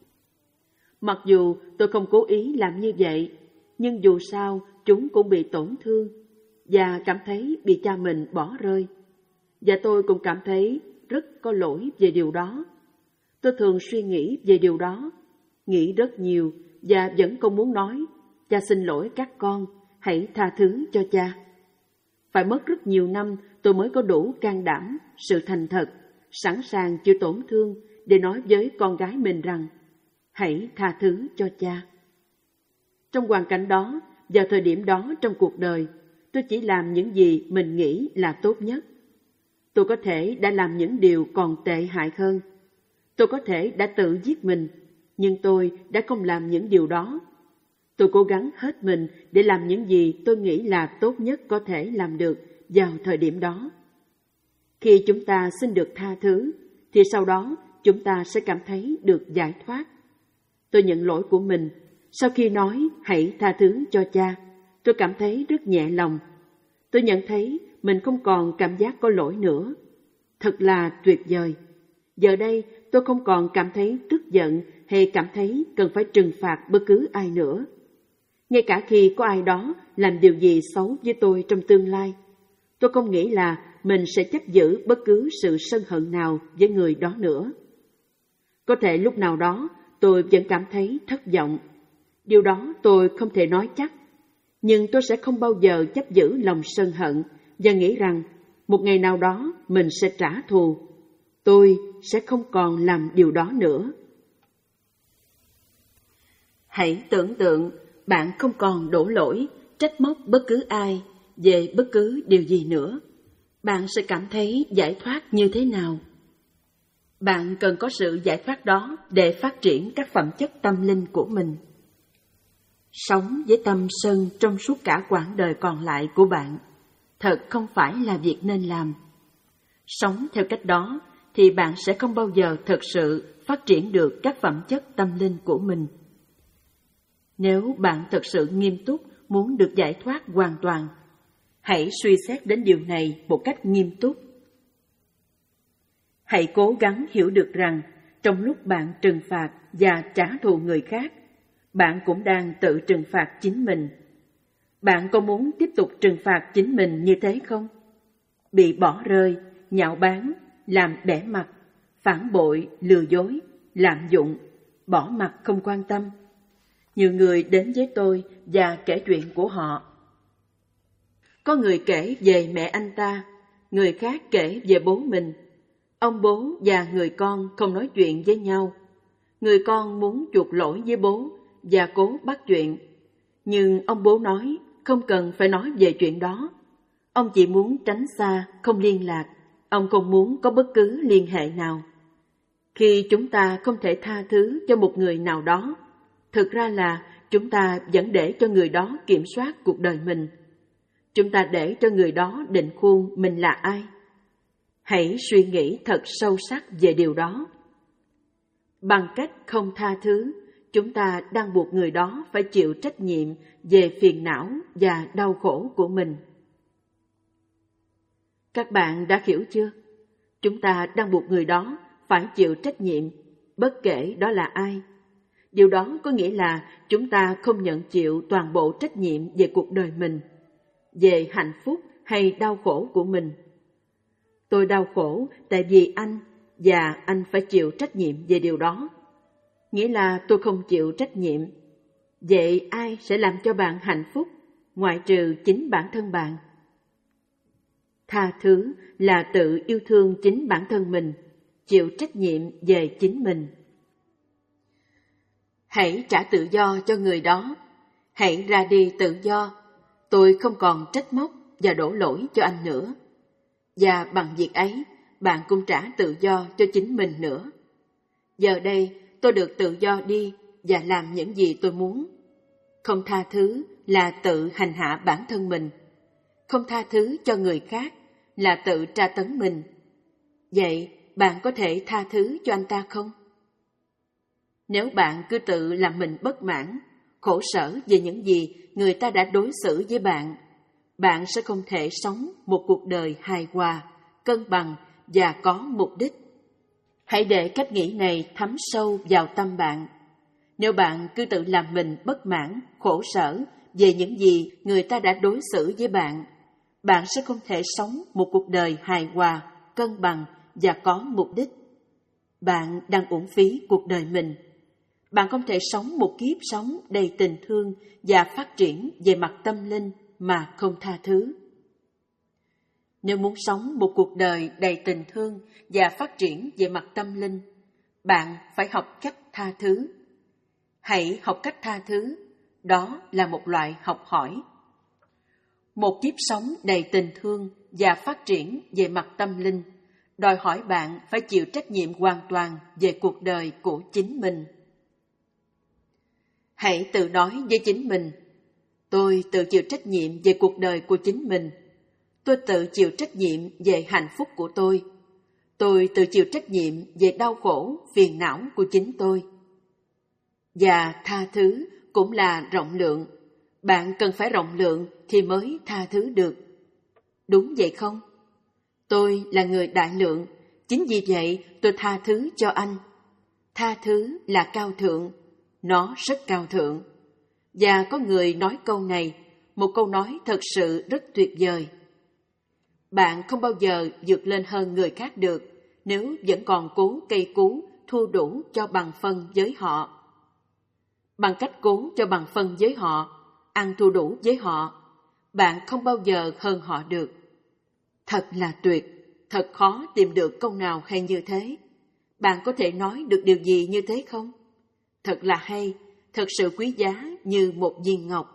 Mặc dù tôi không cố ý làm như vậy, nhưng dù sao chúng cũng bị tổn thương và cảm thấy bị cha mình bỏ rơi. Và tôi cũng cảm thấy rất có lỗi về điều đó. Tôi thường suy nghĩ về điều đó, nghĩ rất nhiều và vẫn không muốn nói, cha xin lỗi các con, hãy tha thứ cho cha. Phải mất rất nhiều năm tôi mới có đủ can đảm, sự thành thật, sẵn sàng chịu tổn thương để nói với con gái mình rằng, hãy tha thứ cho cha. Trong hoàn cảnh đó, vào thời điểm đó trong cuộc đời, tôi chỉ làm những gì mình nghĩ là tốt nhất. Tôi có thể đã làm những điều còn tệ hại hơn. Tôi có thể đã tự giết mình, nhưng tôi đã không làm những điều đó. Tôi cố gắng hết mình để làm những gì tôi nghĩ là tốt nhất có thể làm được vào thời điểm đó. Khi chúng ta xin được tha thứ, thì sau đó chúng ta sẽ cảm thấy được giải thoát. Tôi nhận lỗi của mình. Sau khi nói hãy tha thứ cho cha, tôi cảm thấy rất nhẹ lòng. Tôi nhận thấy mình không còn cảm giác có lỗi nữa. Thật là tuyệt vời. Giờ đây tôi không còn cảm thấy tức giận hay cảm thấy cần phải trừng phạt bất cứ ai nữa. Ngay cả khi có ai đó làm điều gì xấu với tôi trong tương lai, tôi không nghĩ là mình sẽ chấp giữ bất cứ sự sân hận nào với người đó nữa. Có thể lúc nào đó tôi vẫn cảm thấy thất vọng. Điều đó tôi không thể nói chắc. Nhưng tôi sẽ không bao giờ chấp giữ lòng sân hận và nghĩ rằng một ngày nào đó mình sẽ trả thù. Tôi sẽ không còn làm điều đó nữa. Hãy tưởng tượng bạn không còn đổ lỗi, trách móc bất cứ ai về bất cứ điều gì nữa. Bạn sẽ cảm thấy giải thoát như thế nào? Bạn cần có sự giải thoát đó để phát triển các phẩm chất tâm linh của mình. Sống với tâm sân trong suốt cả quãng đời còn lại của bạn thật không phải là việc nên làm. Sống theo cách đó thì bạn sẽ không bao giờ thực sự phát triển được các phẩm chất tâm linh của mình. Nếu bạn thực sự nghiêm túc muốn được giải thoát hoàn toàn, hãy suy xét đến điều này một cách nghiêm túc. Hãy cố gắng hiểu được rằng trong lúc bạn trừng phạt và trả thù người khác, bạn cũng đang tự trừng phạt chính mình. Bạn có muốn tiếp tục trừng phạt chính mình như thế không? Bị bỏ rơi, nhạo báng, làm bẽ mặt, phản bội, lừa dối, lạm dụng, bỏ mặt không quan tâm. Nhiều người đến với tôi và kể chuyện của họ. Có người kể về mẹ anh ta, người khác kể về bố mình. Ông bố và người con không nói chuyện với nhau. Người con muốn chuộc lỗi với bố và cố bắt chuyện. Nhưng ông bố nói không cần phải nói về chuyện đó. Ông chỉ muốn tránh xa, không liên lạc. Ông không muốn có bất cứ liên hệ nào. Khi chúng ta không thể tha thứ cho một người nào đó, thực ra là chúng ta vẫn để cho người đó kiểm soát cuộc đời mình. Chúng ta để cho người đó định khuôn mình là ai. Hãy suy nghĩ thật sâu sắc về điều đó. Bằng cách không tha thứ, chúng ta đang buộc người đó phải chịu trách nhiệm về phiền não và đau khổ của mình. Các bạn đã hiểu chưa? Chúng ta đang buộc người đó phải chịu trách nhiệm, bất kể đó là ai. Điều đó có nghĩa là chúng ta không nhận chịu toàn bộ trách nhiệm về cuộc đời mình, về hạnh phúc hay đau khổ của mình. Tôi đau khổ tại vì anh, và anh phải chịu trách nhiệm về điều đó. Nghĩa là tôi không chịu trách nhiệm. Vậy ai sẽ làm cho bạn hạnh phúc, ngoại trừ chính bản thân bạn? Tha thứ là tự yêu thương chính bản thân mình, chịu trách nhiệm về chính mình. Hãy trả tự do cho người đó. Hãy ra đi tự do. Tôi không còn trách móc và đổ lỗi cho anh nữa. Và bằng việc ấy, bạn cũng trả tự do cho chính mình nữa. Giờ đây, tôi được tự do đi và làm những gì tôi muốn. Không tha thứ là tự hành hạ bản thân mình. Không tha thứ cho người khác là tự tra tấn mình. Vậy, bạn có thể tha thứ cho anh ta không? Nếu bạn cứ tự làm mình bất mãn, khổ sở về những gì người ta đã đối xử với bạn, bạn sẽ không thể sống một cuộc đời hài hòa, cân bằng và có mục đích. Hãy để cách nghĩ này thấm sâu vào tâm bạn. Nếu bạn cứ tự làm mình bất mãn, khổ sở về những gì người ta đã đối xử với bạn, bạn sẽ không thể sống một cuộc đời hài hòa, cân bằng và có mục đích. Bạn đang uổng phí cuộc đời mình. Bạn không thể sống một kiếp sống đầy tình thương và phát triển về mặt tâm linh mà không tha thứ. Nếu muốn sống một cuộc đời đầy tình thương và phát triển về mặt tâm linh, bạn phải học cách tha thứ. Hãy học cách tha thứ, đó là một loại học hỏi. Một kiếp sống đầy tình thương và phát triển về mặt tâm linh đòi hỏi bạn phải chịu trách nhiệm hoàn toàn về cuộc đời của chính mình. Hãy tự nói với chính mình, tôi tự chịu trách nhiệm về cuộc đời của chính mình. Tôi tự chịu trách nhiệm về hạnh phúc của tôi. Tôi tự chịu trách nhiệm về đau khổ, phiền não của chính tôi. Và tha thứ cũng là rộng lượng. Bạn cần phải rộng lượng thì mới tha thứ được. Đúng vậy không? Tôi là người đại lượng, chính vì vậy tôi tha thứ cho anh. Tha thứ là cao thượng, nó rất cao thượng. Và có người nói câu này, một câu nói thật sự rất tuyệt vời. Bạn không bao giờ vượt lên hơn người khác được nếu vẫn còn cố cây cú thua đủ cho bằng phân với họ. Bằng cách cố cho bằng phân với họ, ăn thua đủ với họ, bạn không bao giờ hơn họ được. Thật là tuyệt, thật khó tìm được câu nào hay như thế. Bạn có thể nói được điều gì như thế không? Thật là hay, thật sự quý giá như một viên ngọc.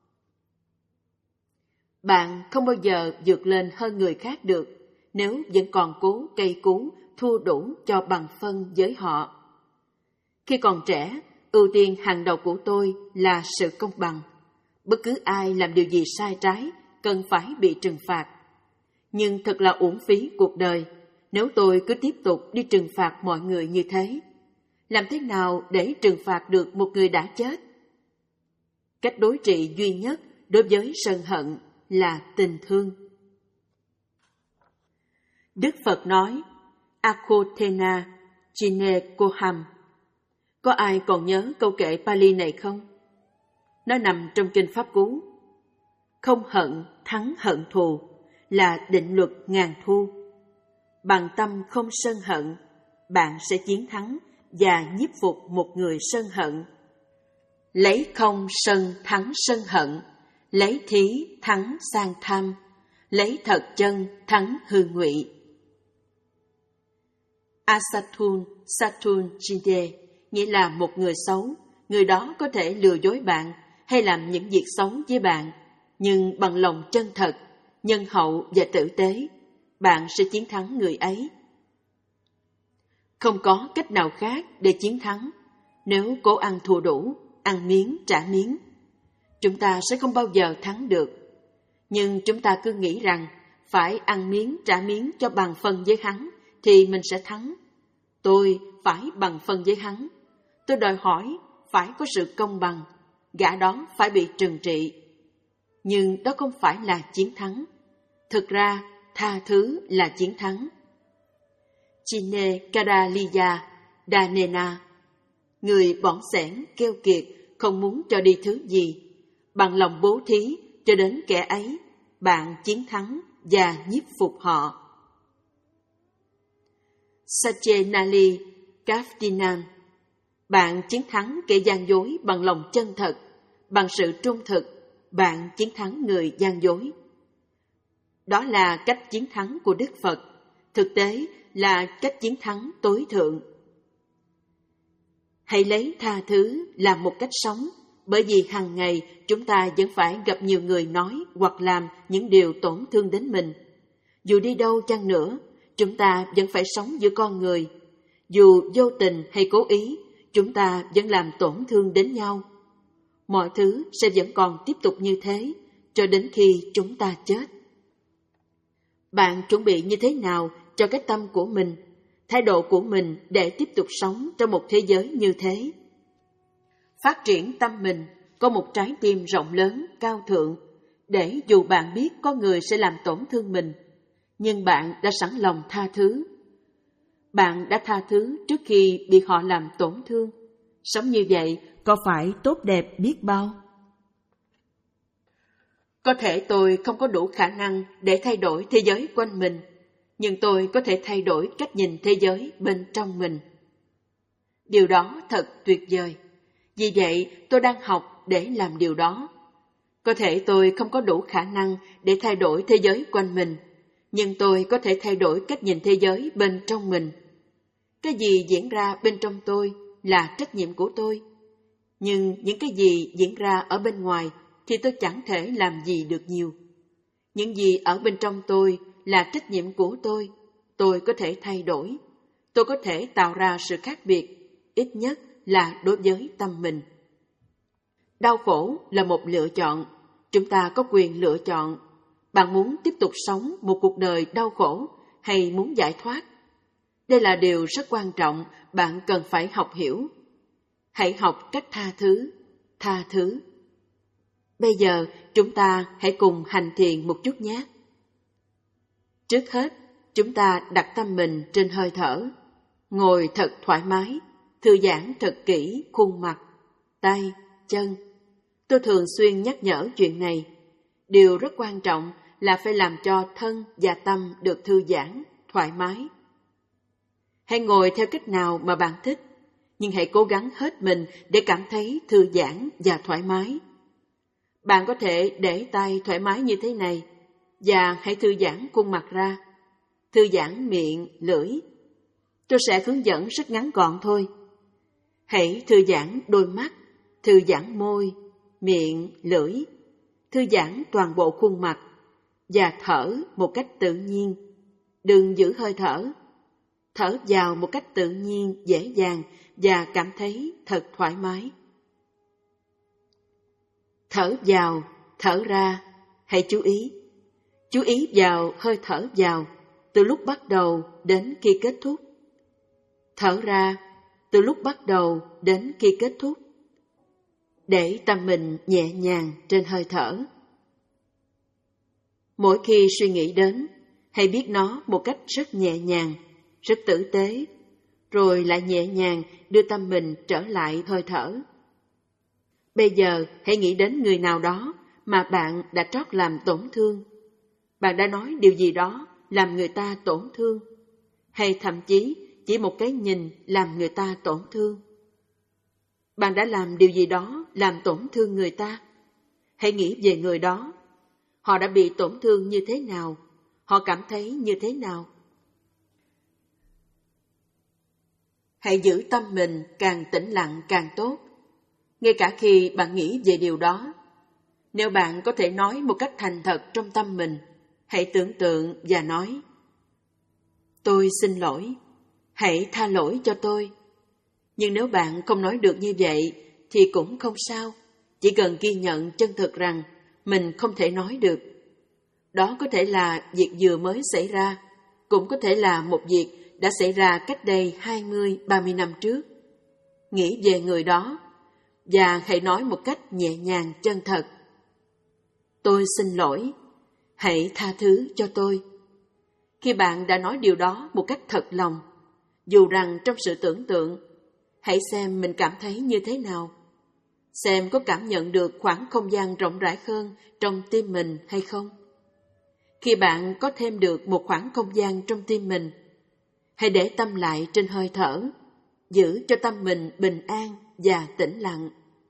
Bạn không bao giờ vượt lên hơn người khác được nếu vẫn còn cố cây cú thua đủ cho bằng phân với họ. Khi còn trẻ, ưu tiên hàng đầu của tôi là sự công bằng. Bất cứ ai làm điều gì sai trái cần phải bị trừng phạt. Nhưng thật là uổng phí cuộc đời nếu tôi cứ tiếp tục đi trừng phạt mọi người như thế. Làm thế nào để trừng phạt được một người đã chết? Cách đối trị duy nhất đối với sân hận là tình thương. Đức Phật nói, Akhothena Chine Koham. Có ai còn nhớ câu kệ Pali này không? Nó nằm trong kinh Pháp Cú. Không hận thắng hận thù là định luật ngàn thu. Bằng tâm không sân hận, bạn sẽ chiến thắng và nhiếp phục một người sân hận. Lấy không sân thắng sân hận, lấy thí thắng sang tham, lấy thật chân thắng hư ngụy. Asatun Satun Chinde nghĩa là một người xấu. Người đó có thể lừa dối bạn hay làm những việc xấu với bạn, nhưng bằng lòng chân thật, nhân hậu và tử tế, bạn sẽ chiến thắng người ấy. Không có cách nào khác để chiến thắng nếu cố ăn thua đủ, ăn miếng trả miếng. Chúng ta sẽ không bao giờ thắng được. Nhưng chúng ta cứ nghĩ rằng phải ăn miếng trả miếng cho bằng phân với hắn thì mình sẽ thắng. Tôi phải bằng phân với hắn. Tôi đòi hỏi phải có sự công bằng, gã đó phải bị trừng trị. Nhưng đó không phải là chiến thắng. Thực ra, tha thứ là chiến thắng. Chine Karaliya Danena, người bỏng sẻn, keo kiệt, không muốn cho đi thứ gì, bằng lòng bố thí cho đến kẻ ấy, bạn chiến thắng và nhiếp phục họ. Sacenali Kaftinam. Bạn chiến thắng kẻ gian dối bằng lòng chân thật, bằng sự trung thực, bạn chiến thắng người gian dối. Đó là cách chiến thắng của Đức Phật, thực tế là cách chiến thắng tối thượng. Hãy lấy tha thứ làm một cách sống, bởi vì hàng ngày chúng ta vẫn phải gặp nhiều người nói hoặc làm những điều tổn thương đến mình. Dù đi đâu chăng nữa, chúng ta vẫn phải sống giữa con người. Dù vô tình hay cố ý, chúng ta vẫn làm tổn thương đến nhau. Mọi thứ sẽ vẫn còn tiếp tục như thế, cho đến khi chúng ta chết. Bạn chuẩn bị như thế nào cho cái tâm của mình, thái độ của mình để tiếp tục sống trong một thế giới như thế? Phát triển tâm mình có một trái tim rộng lớn, cao thượng, để dù bạn biết có người sẽ làm tổn thương mình, nhưng bạn đã sẵn lòng tha thứ. Bạn đã tha thứ trước khi bị họ làm tổn thương. Sống như vậy có phải tốt đẹp biết bao? Có thể tôi không có đủ khả năng để thay đổi thế giới quanh mình, nhưng tôi có thể thay đổi cách nhìn thế giới bên trong mình. Điều đó thật tuyệt vời. Vì vậy, tôi đang học để làm điều đó. Có thể tôi không có đủ khả năng để thay đổi thế giới quanh mình, nhưng tôi có thể thay đổi cách nhìn thế giới bên trong mình. Cái gì diễn ra bên trong tôi là trách nhiệm của tôi. Nhưng những cái gì diễn ra ở bên ngoài thì tôi chẳng thể làm gì được nhiều. Những gì ở bên trong tôi là trách nhiệm của tôi. Tôi có thể thay đổi. Tôi có thể tạo ra sự khác biệt, ít nhất là đối với tâm mình. Đau khổ là một lựa chọn. Chúng ta có quyền lựa chọn. Bạn muốn tiếp tục sống một cuộc đời đau khổ hay muốn giải thoát? Đây là điều rất quan trọng, bạn cần phải học hiểu. Hãy học cách tha thứ, tha thứ. Bây giờ chúng ta hãy cùng hành thiền một chút nhé. Trước hết, chúng ta đặt tâm mình trên hơi thở. Ngồi thật thoải mái, thư giãn thật kỹ khuôn mặt, tay, chân. Tôi thường xuyên nhắc nhở chuyện này. Điều rất quan trọng là phải làm cho thân và tâm được thư giãn, thoải mái. Hãy ngồi theo cách nào mà bạn thích, nhưng hãy cố gắng hết mình để cảm thấy thư giãn và thoải mái. Bạn có thể để tay thoải mái như thế này, và hãy thư giãn khuôn mặt ra. Thư giãn miệng, lưỡi. Tôi sẽ hướng dẫn rất ngắn gọn thôi. Hãy thư giãn đôi mắt, thư giãn môi, miệng, lưỡi. Thư giãn toàn bộ khuôn mặt, và thở một cách tự nhiên. Đừng giữ hơi thở. Thở vào một cách tự nhiên, dễ dàng và cảm thấy thật thoải mái. Thở vào, thở ra, hãy chú ý. Chú ý vào hơi thở vào, từ lúc bắt đầu đến khi kết thúc. Thở ra, từ lúc bắt đầu đến khi kết thúc. Để tâm mình nhẹ nhàng trên hơi thở. Mỗi khi suy nghĩ đến, hãy biết nó một cách rất nhẹ nhàng, rất tử tế, rồi lại nhẹ nhàng đưa tâm mình trở lại hơi thở. Bây giờ hãy nghĩ đến người nào đó mà bạn đã trót làm tổn thương. Bạn đã nói điều gì đó làm người ta tổn thương, hay thậm chí chỉ một cái nhìn làm người ta tổn thương. Bạn đã làm điều gì đó làm tổn thương người ta. Hãy nghĩ về người đó. Họ đã bị tổn thương như thế nào? Họ cảm thấy như thế nào? Hãy giữ tâm mình càng tĩnh lặng càng tốt, ngay cả khi bạn nghĩ về điều đó. Nếu bạn có thể nói một cách thành thật trong tâm mình, hãy tưởng tượng và nói: tôi xin lỗi, hãy tha lỗi cho tôi. Nhưng nếu bạn không nói được như vậy thì cũng không sao, chỉ cần ghi nhận chân thực rằng mình không thể nói được. Đó có thể là việc vừa mới xảy ra, cũng có thể là một việc đã xảy ra cách đây hai mươi, ba mươi năm trước. Nghĩ về người đó và hãy nói một cách nhẹ nhàng chân thật: tôi xin lỗi, hãy tha thứ cho tôi. Khi bạn đã nói điều đó một cách thật lòng, dù rằng trong sự tưởng tượng, hãy xem mình cảm thấy như thế nào. Xem có cảm nhận được khoảng không gian rộng rãi hơn trong tim mình hay không. Khi bạn có thêm được một khoảng không gian trong tim mình, Hãy để tâm lại trên hơi thở, giữ cho tâm mình bình an và tĩnh lặng.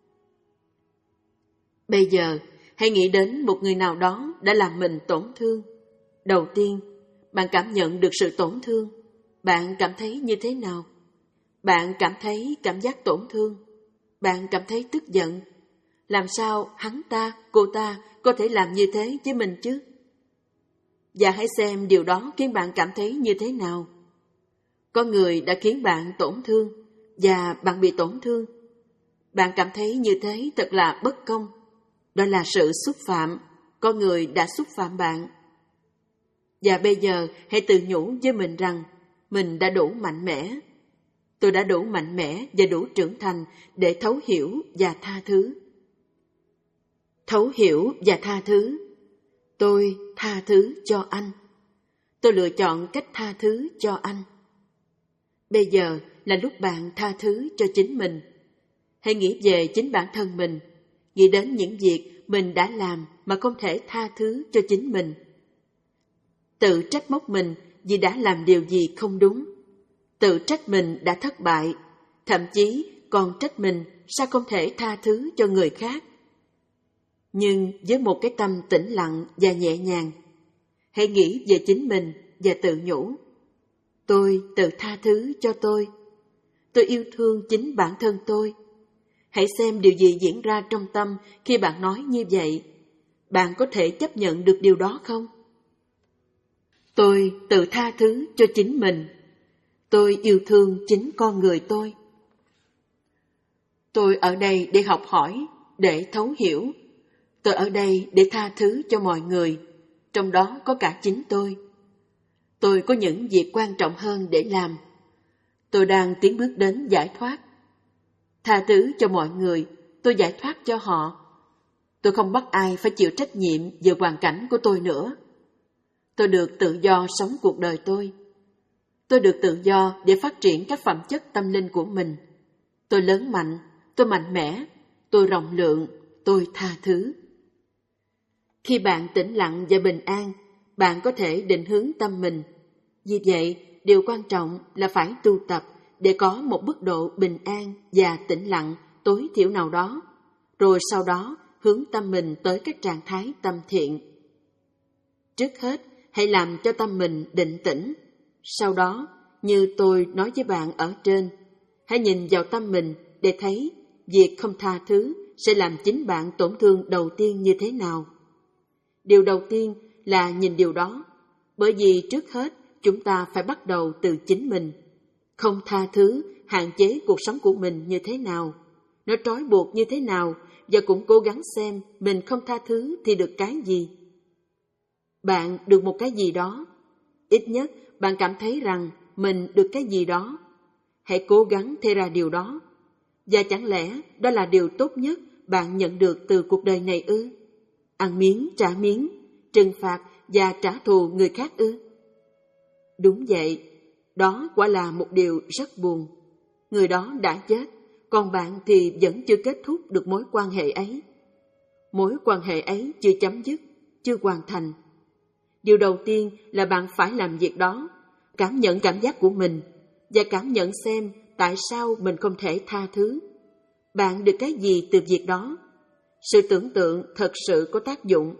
Bây giờ, hãy nghĩ đến một người nào đó đã làm mình tổn thương. Đầu tiên, bạn cảm nhận được sự tổn thương. Bạn cảm thấy như thế nào? Bạn cảm thấy cảm giác tổn thương. Bạn cảm thấy tức giận. Làm sao hắn ta, cô ta có thể làm như thế với mình chứ? Và hãy xem điều đó khiến bạn cảm thấy như thế nào. Có người đã khiến bạn tổn thương và bạn bị tổn thương. Bạn cảm thấy như thế thật là bất công. Đó là sự xúc phạm. Có người đã xúc phạm bạn. Và bây giờ hãy tự nhủ với mình rằng mình đã đủ mạnh mẽ. Tôi đã đủ mạnh mẽ và đủ trưởng thành để thấu hiểu và tha thứ. Thấu hiểu và tha thứ. Tôi tha thứ cho anh. Tôi lựa chọn cách tha thứ cho anh. Bây giờ là lúc bạn tha thứ cho chính mình. Hãy nghĩ về chính bản thân mình. Nghĩ đến những việc mình đã làm mà không thể tha thứ cho chính mình. Tự trách móc mình vì đã làm điều gì không đúng. Tự trách mình đã thất bại. Thậm chí còn trách mình sao không thể tha thứ cho người khác. Nhưng với một cái tâm tĩnh lặng và nhẹ nhàng, hãy nghĩ về chính mình và tự nhủ. Tôi tự tha thứ cho tôi. Tôi yêu thương chính bản thân tôi. Hãy xem điều gì diễn ra trong tâm khi bạn nói như vậy. Bạn có thể chấp nhận được điều đó không? Tôi tự tha thứ cho chính mình. Tôi yêu thương chính con người tôi. Tôi ở đây để học hỏi, để thấu hiểu. Tôi ở đây để tha thứ cho mọi người, trong đó có cả chính tôi. Tôi có những việc quan trọng hơn để làm. Tôi đang tiến bước đến giải thoát. Tha thứ cho mọi người, tôi giải thoát cho họ. Tôi không bắt ai phải chịu trách nhiệm về hoàn cảnh của tôi nữa. Tôi được tự do sống cuộc đời tôi. Tôi được tự do để phát triển các phẩm chất tâm linh của mình. Tôi lớn mạnh, tôi mạnh mẽ, tôi rộng lượng, tôi tha thứ. Khi bạn tĩnh lặng và bình an, bạn có thể định hướng tâm mình. Vì vậy, điều quan trọng là phải tu tập để có một mức độ bình an và tĩnh lặng tối thiểu nào đó, rồi sau đó hướng tâm mình tới các trạng thái tâm thiện. Trước hết, hãy làm cho tâm mình định tĩnh. Sau đó, như tôi nói với bạn ở trên, hãy nhìn vào tâm mình để thấy việc không tha thứ sẽ làm chính bạn tổn thương đầu tiên như thế nào. Điều đầu tiên là nhìn điều đó, bởi vì trước hết chúng ta phải bắt đầu từ chính mình. Không tha thứ, hạn chế cuộc sống của mình như thế nào, nó trói buộc như thế nào, và cũng cố gắng xem mình không tha thứ thì được cái gì. Bạn được một cái gì đó, ít nhất bạn cảm thấy rằng mình được cái gì đó. Hãy cố gắng thay ra điều đó. Và chẳng lẽ đó là điều tốt nhất bạn nhận được từ cuộc đời này ư? Ăn miếng trả miếng, trừng phạt và trả thù người khác ư? Đúng vậy, đó quả là một điều rất buồn. Người đó đã chết, còn bạn thì vẫn chưa kết thúc được mối quan hệ ấy. Mối quan hệ ấy chưa chấm dứt, chưa hoàn thành. Điều đầu tiên là bạn phải làm việc đó, cảm nhận cảm giác của mình và cảm nhận xem tại sao mình không thể tha thứ. Bạn được cái gì từ việc đó? Sự tưởng tượng thật sự có tác dụng.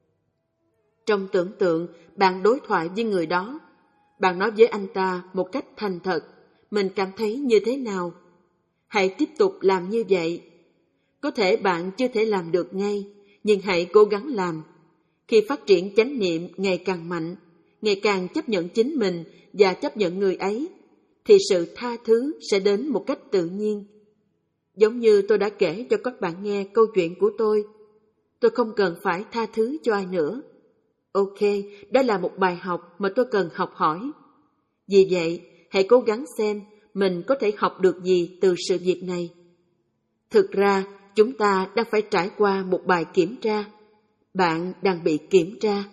Trong tưởng tượng, bạn đối thoại với người đó. Bạn nói với anh ta một cách thành thật, mình cảm thấy như thế nào. Hãy tiếp tục làm như vậy. Có thể bạn chưa thể làm được ngay, nhưng hãy cố gắng làm. Khi phát triển chánh niệm ngày càng mạnh, ngày càng chấp nhận chính mình và chấp nhận người ấy, thì sự tha thứ sẽ đến một cách tự nhiên. Giống như tôi đã kể cho các bạn nghe câu chuyện của tôi. Tôi không cần phải tha thứ cho ai nữa. Ok, đó là một bài học mà tôi cần học hỏi. Vì vậy, hãy cố gắng xem mình có thể học được gì từ sự việc này. Thực ra, chúng ta đang phải trải qua một bài kiểm tra. Bạn đang bị kiểm tra.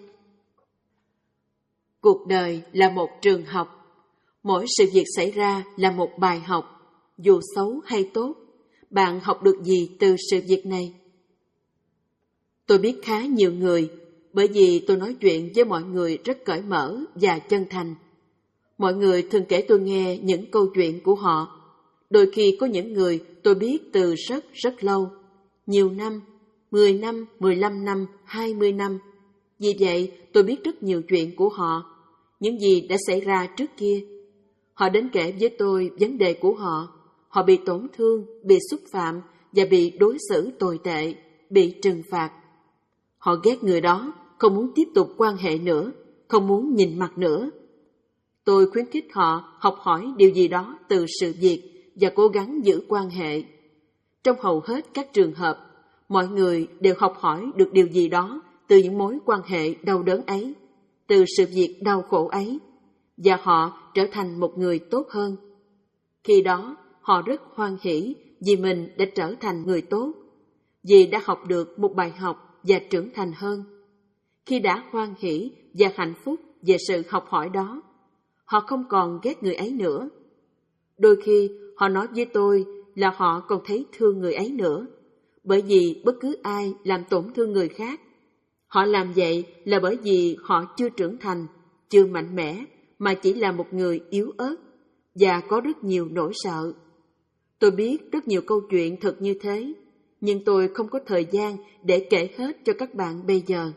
Cuộc đời là một trường học. Mỗi sự việc xảy ra là một bài học. Dù xấu hay tốt, bạn học được gì từ sự việc này? Tôi biết khá nhiều người, bởi vì tôi nói chuyện với mọi người rất cởi mở và chân thành. Mọi người thường kể tôi nghe những câu chuyện của họ. Đôi khi có những người tôi biết từ rất rất lâu, nhiều năm, mười năm, mười lăm năm, hai mươi năm. Vì vậy, tôi biết rất nhiều chuyện của họ, những gì đã xảy ra trước kia. Họ đến kể với tôi vấn đề của họ. Họ bị tổn thương, bị xúc phạm và bị đối xử tồi tệ, bị trừng phạt. Họ ghét người đó, không muốn tiếp tục quan hệ nữa, không muốn nhìn mặt nữa. Tôi khuyến khích họ học hỏi điều gì đó từ sự việc và cố gắng giữ quan hệ. Trong hầu hết các trường hợp, mọi người đều học hỏi được điều gì đó từ những mối quan hệ đau đớn ấy, từ sự việc đau khổ ấy, và họ trở thành một người tốt hơn. Khi đó, họ rất hoan hỉ vì mình đã trở thành người tốt, vì đã học được một bài học và trưởng thành hơn. Khi đã hoan hỉ và hạnh phúc về sự học hỏi đó, họ không còn ghét người ấy nữa. Đôi khi họ nói với tôi là họ còn thấy thương người ấy nữa, bởi vì bất cứ ai làm tổn thương người khác, họ làm vậy là bởi vì họ chưa trưởng thành, chưa mạnh mẽ, mà chỉ là một người yếu ớt và có rất nhiều nỗi sợ. Tôi biết rất nhiều câu chuyện thật như thế, nhưng tôi không có thời gian để kể hết cho các bạn bây giờ.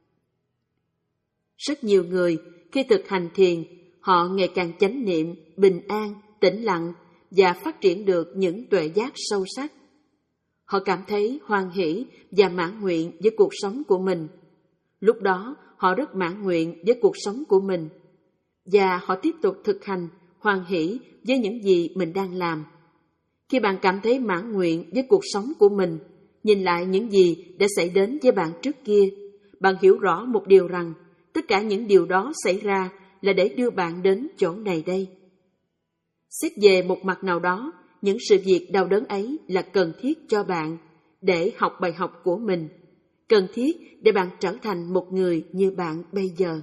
Rất nhiều người khi thực hành thiền, họ ngày càng chánh niệm, bình an, tĩnh lặng và phát triển được những tuệ giác sâu sắc. Họ cảm thấy hoan hỷ và mãn nguyện với cuộc sống của mình. Lúc đó, họ rất mãn nguyện với cuộc sống của mình, và họ tiếp tục thực hành hoan hỷ với những gì mình đang làm. Khi bạn cảm thấy mãn nguyện với cuộc sống của mình, nhìn lại những gì đã xảy đến với bạn trước kia, bạn hiểu rõ một điều rằng tất cả những điều đó xảy ra là để đưa bạn đến chỗ này đây. Xét về một mặt nào đó, những sự việc đau đớn ấy là cần thiết cho bạn để học bài học của mình, cần thiết để bạn trở thành một người như bạn bây giờ.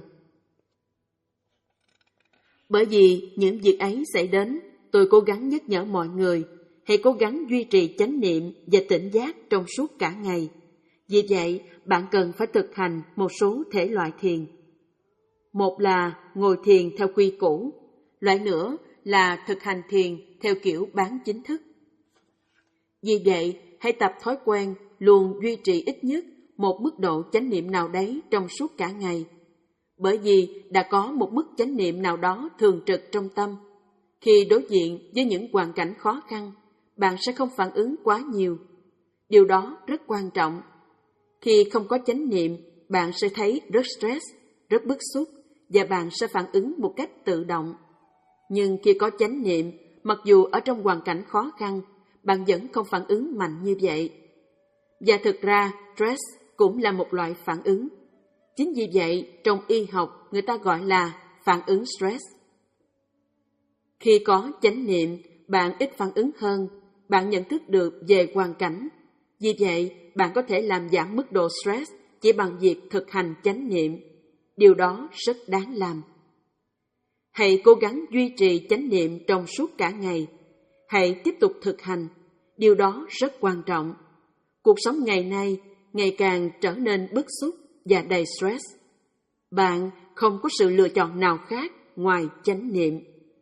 Bởi vì những việc ấy xảy đến, tôi cố gắng nhắc nhở mọi người hãy cố gắng duy trì chánh niệm và tỉnh giác trong suốt cả ngày. Vì vậy, bạn cần phải thực hành một số thể loại thiền. Một là ngồi thiền theo quy củ, loại nữa là thực hành thiền theo kiểu bán chính thức. Vì vậy, hãy tập thói quen luôn duy trì ít nhất một mức độ chánh niệm nào đấy trong suốt cả ngày. Bởi vì đã có một mức chánh niệm nào đó thường trực trong tâm. Khi đối diện với những hoàn cảnh khó khăn, bạn sẽ không phản ứng quá nhiều. Điều đó rất quan trọng. Khi không có chánh niệm, bạn sẽ thấy rất stress, rất bức xúc, và bạn sẽ phản ứng một cách tự động. Nhưng khi có chánh niệm, mặc dù ở trong hoàn cảnh khó khăn, bạn vẫn không phản ứng mạnh như vậy. Và thực ra, stress cũng là một loại phản ứng. Chính vì vậy, trong y học, người ta gọi là phản ứng stress. Khi có chánh niệm, bạn ít phản ứng hơn, bạn nhận thức được về hoàn cảnh. Vì vậy, bạn có thể làm giảm mức độ stress chỉ bằng việc thực hành chánh niệm. Điều đó rất đáng làm. Hãy cố gắng duy trì chánh niệm trong suốt cả ngày. Hãy tiếp tục thực hành. Điều đó rất quan trọng. Cuộc sống ngày nay ngày càng trở nên bức xúc và đầy stress. Bạn không có sự lựa chọn nào khác ngoài chánh niệm.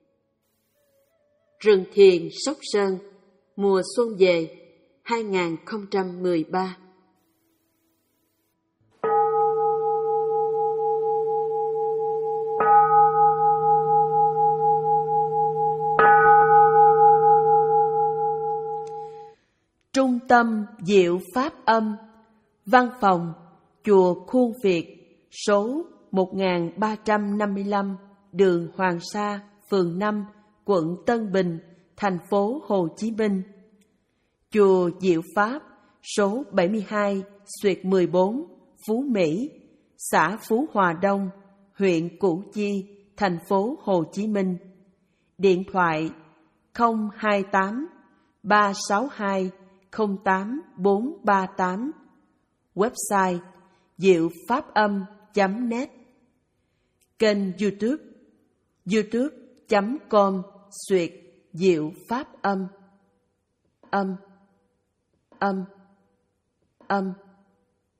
Rừng thiền Sóc Sơn, mùa xuân về hai không một ba. Trung tâm Diệu Pháp Âm, Văn phòng Chùa Khuôn Việt, số một nghìn ba trăm năm mươi lăm, đường Hoàng Sa, phường năm, quận Tân Bình, thành phố Hồ Chí Minh. Chùa Diệu Pháp, số bảy mươi hai, xuyệt mười bốn, Phú Mỹ, xã Phú Hòa Đông, huyện Củ Chi, thành phố Hồ Chí Minh. Điện thoại không hai tám ba sáu hai không tám bốn ba tám. Website diệu pháp âm chấm net. Kênh YouTube youtube chấm com xuyệt diệu pháp âm. Âm âm âm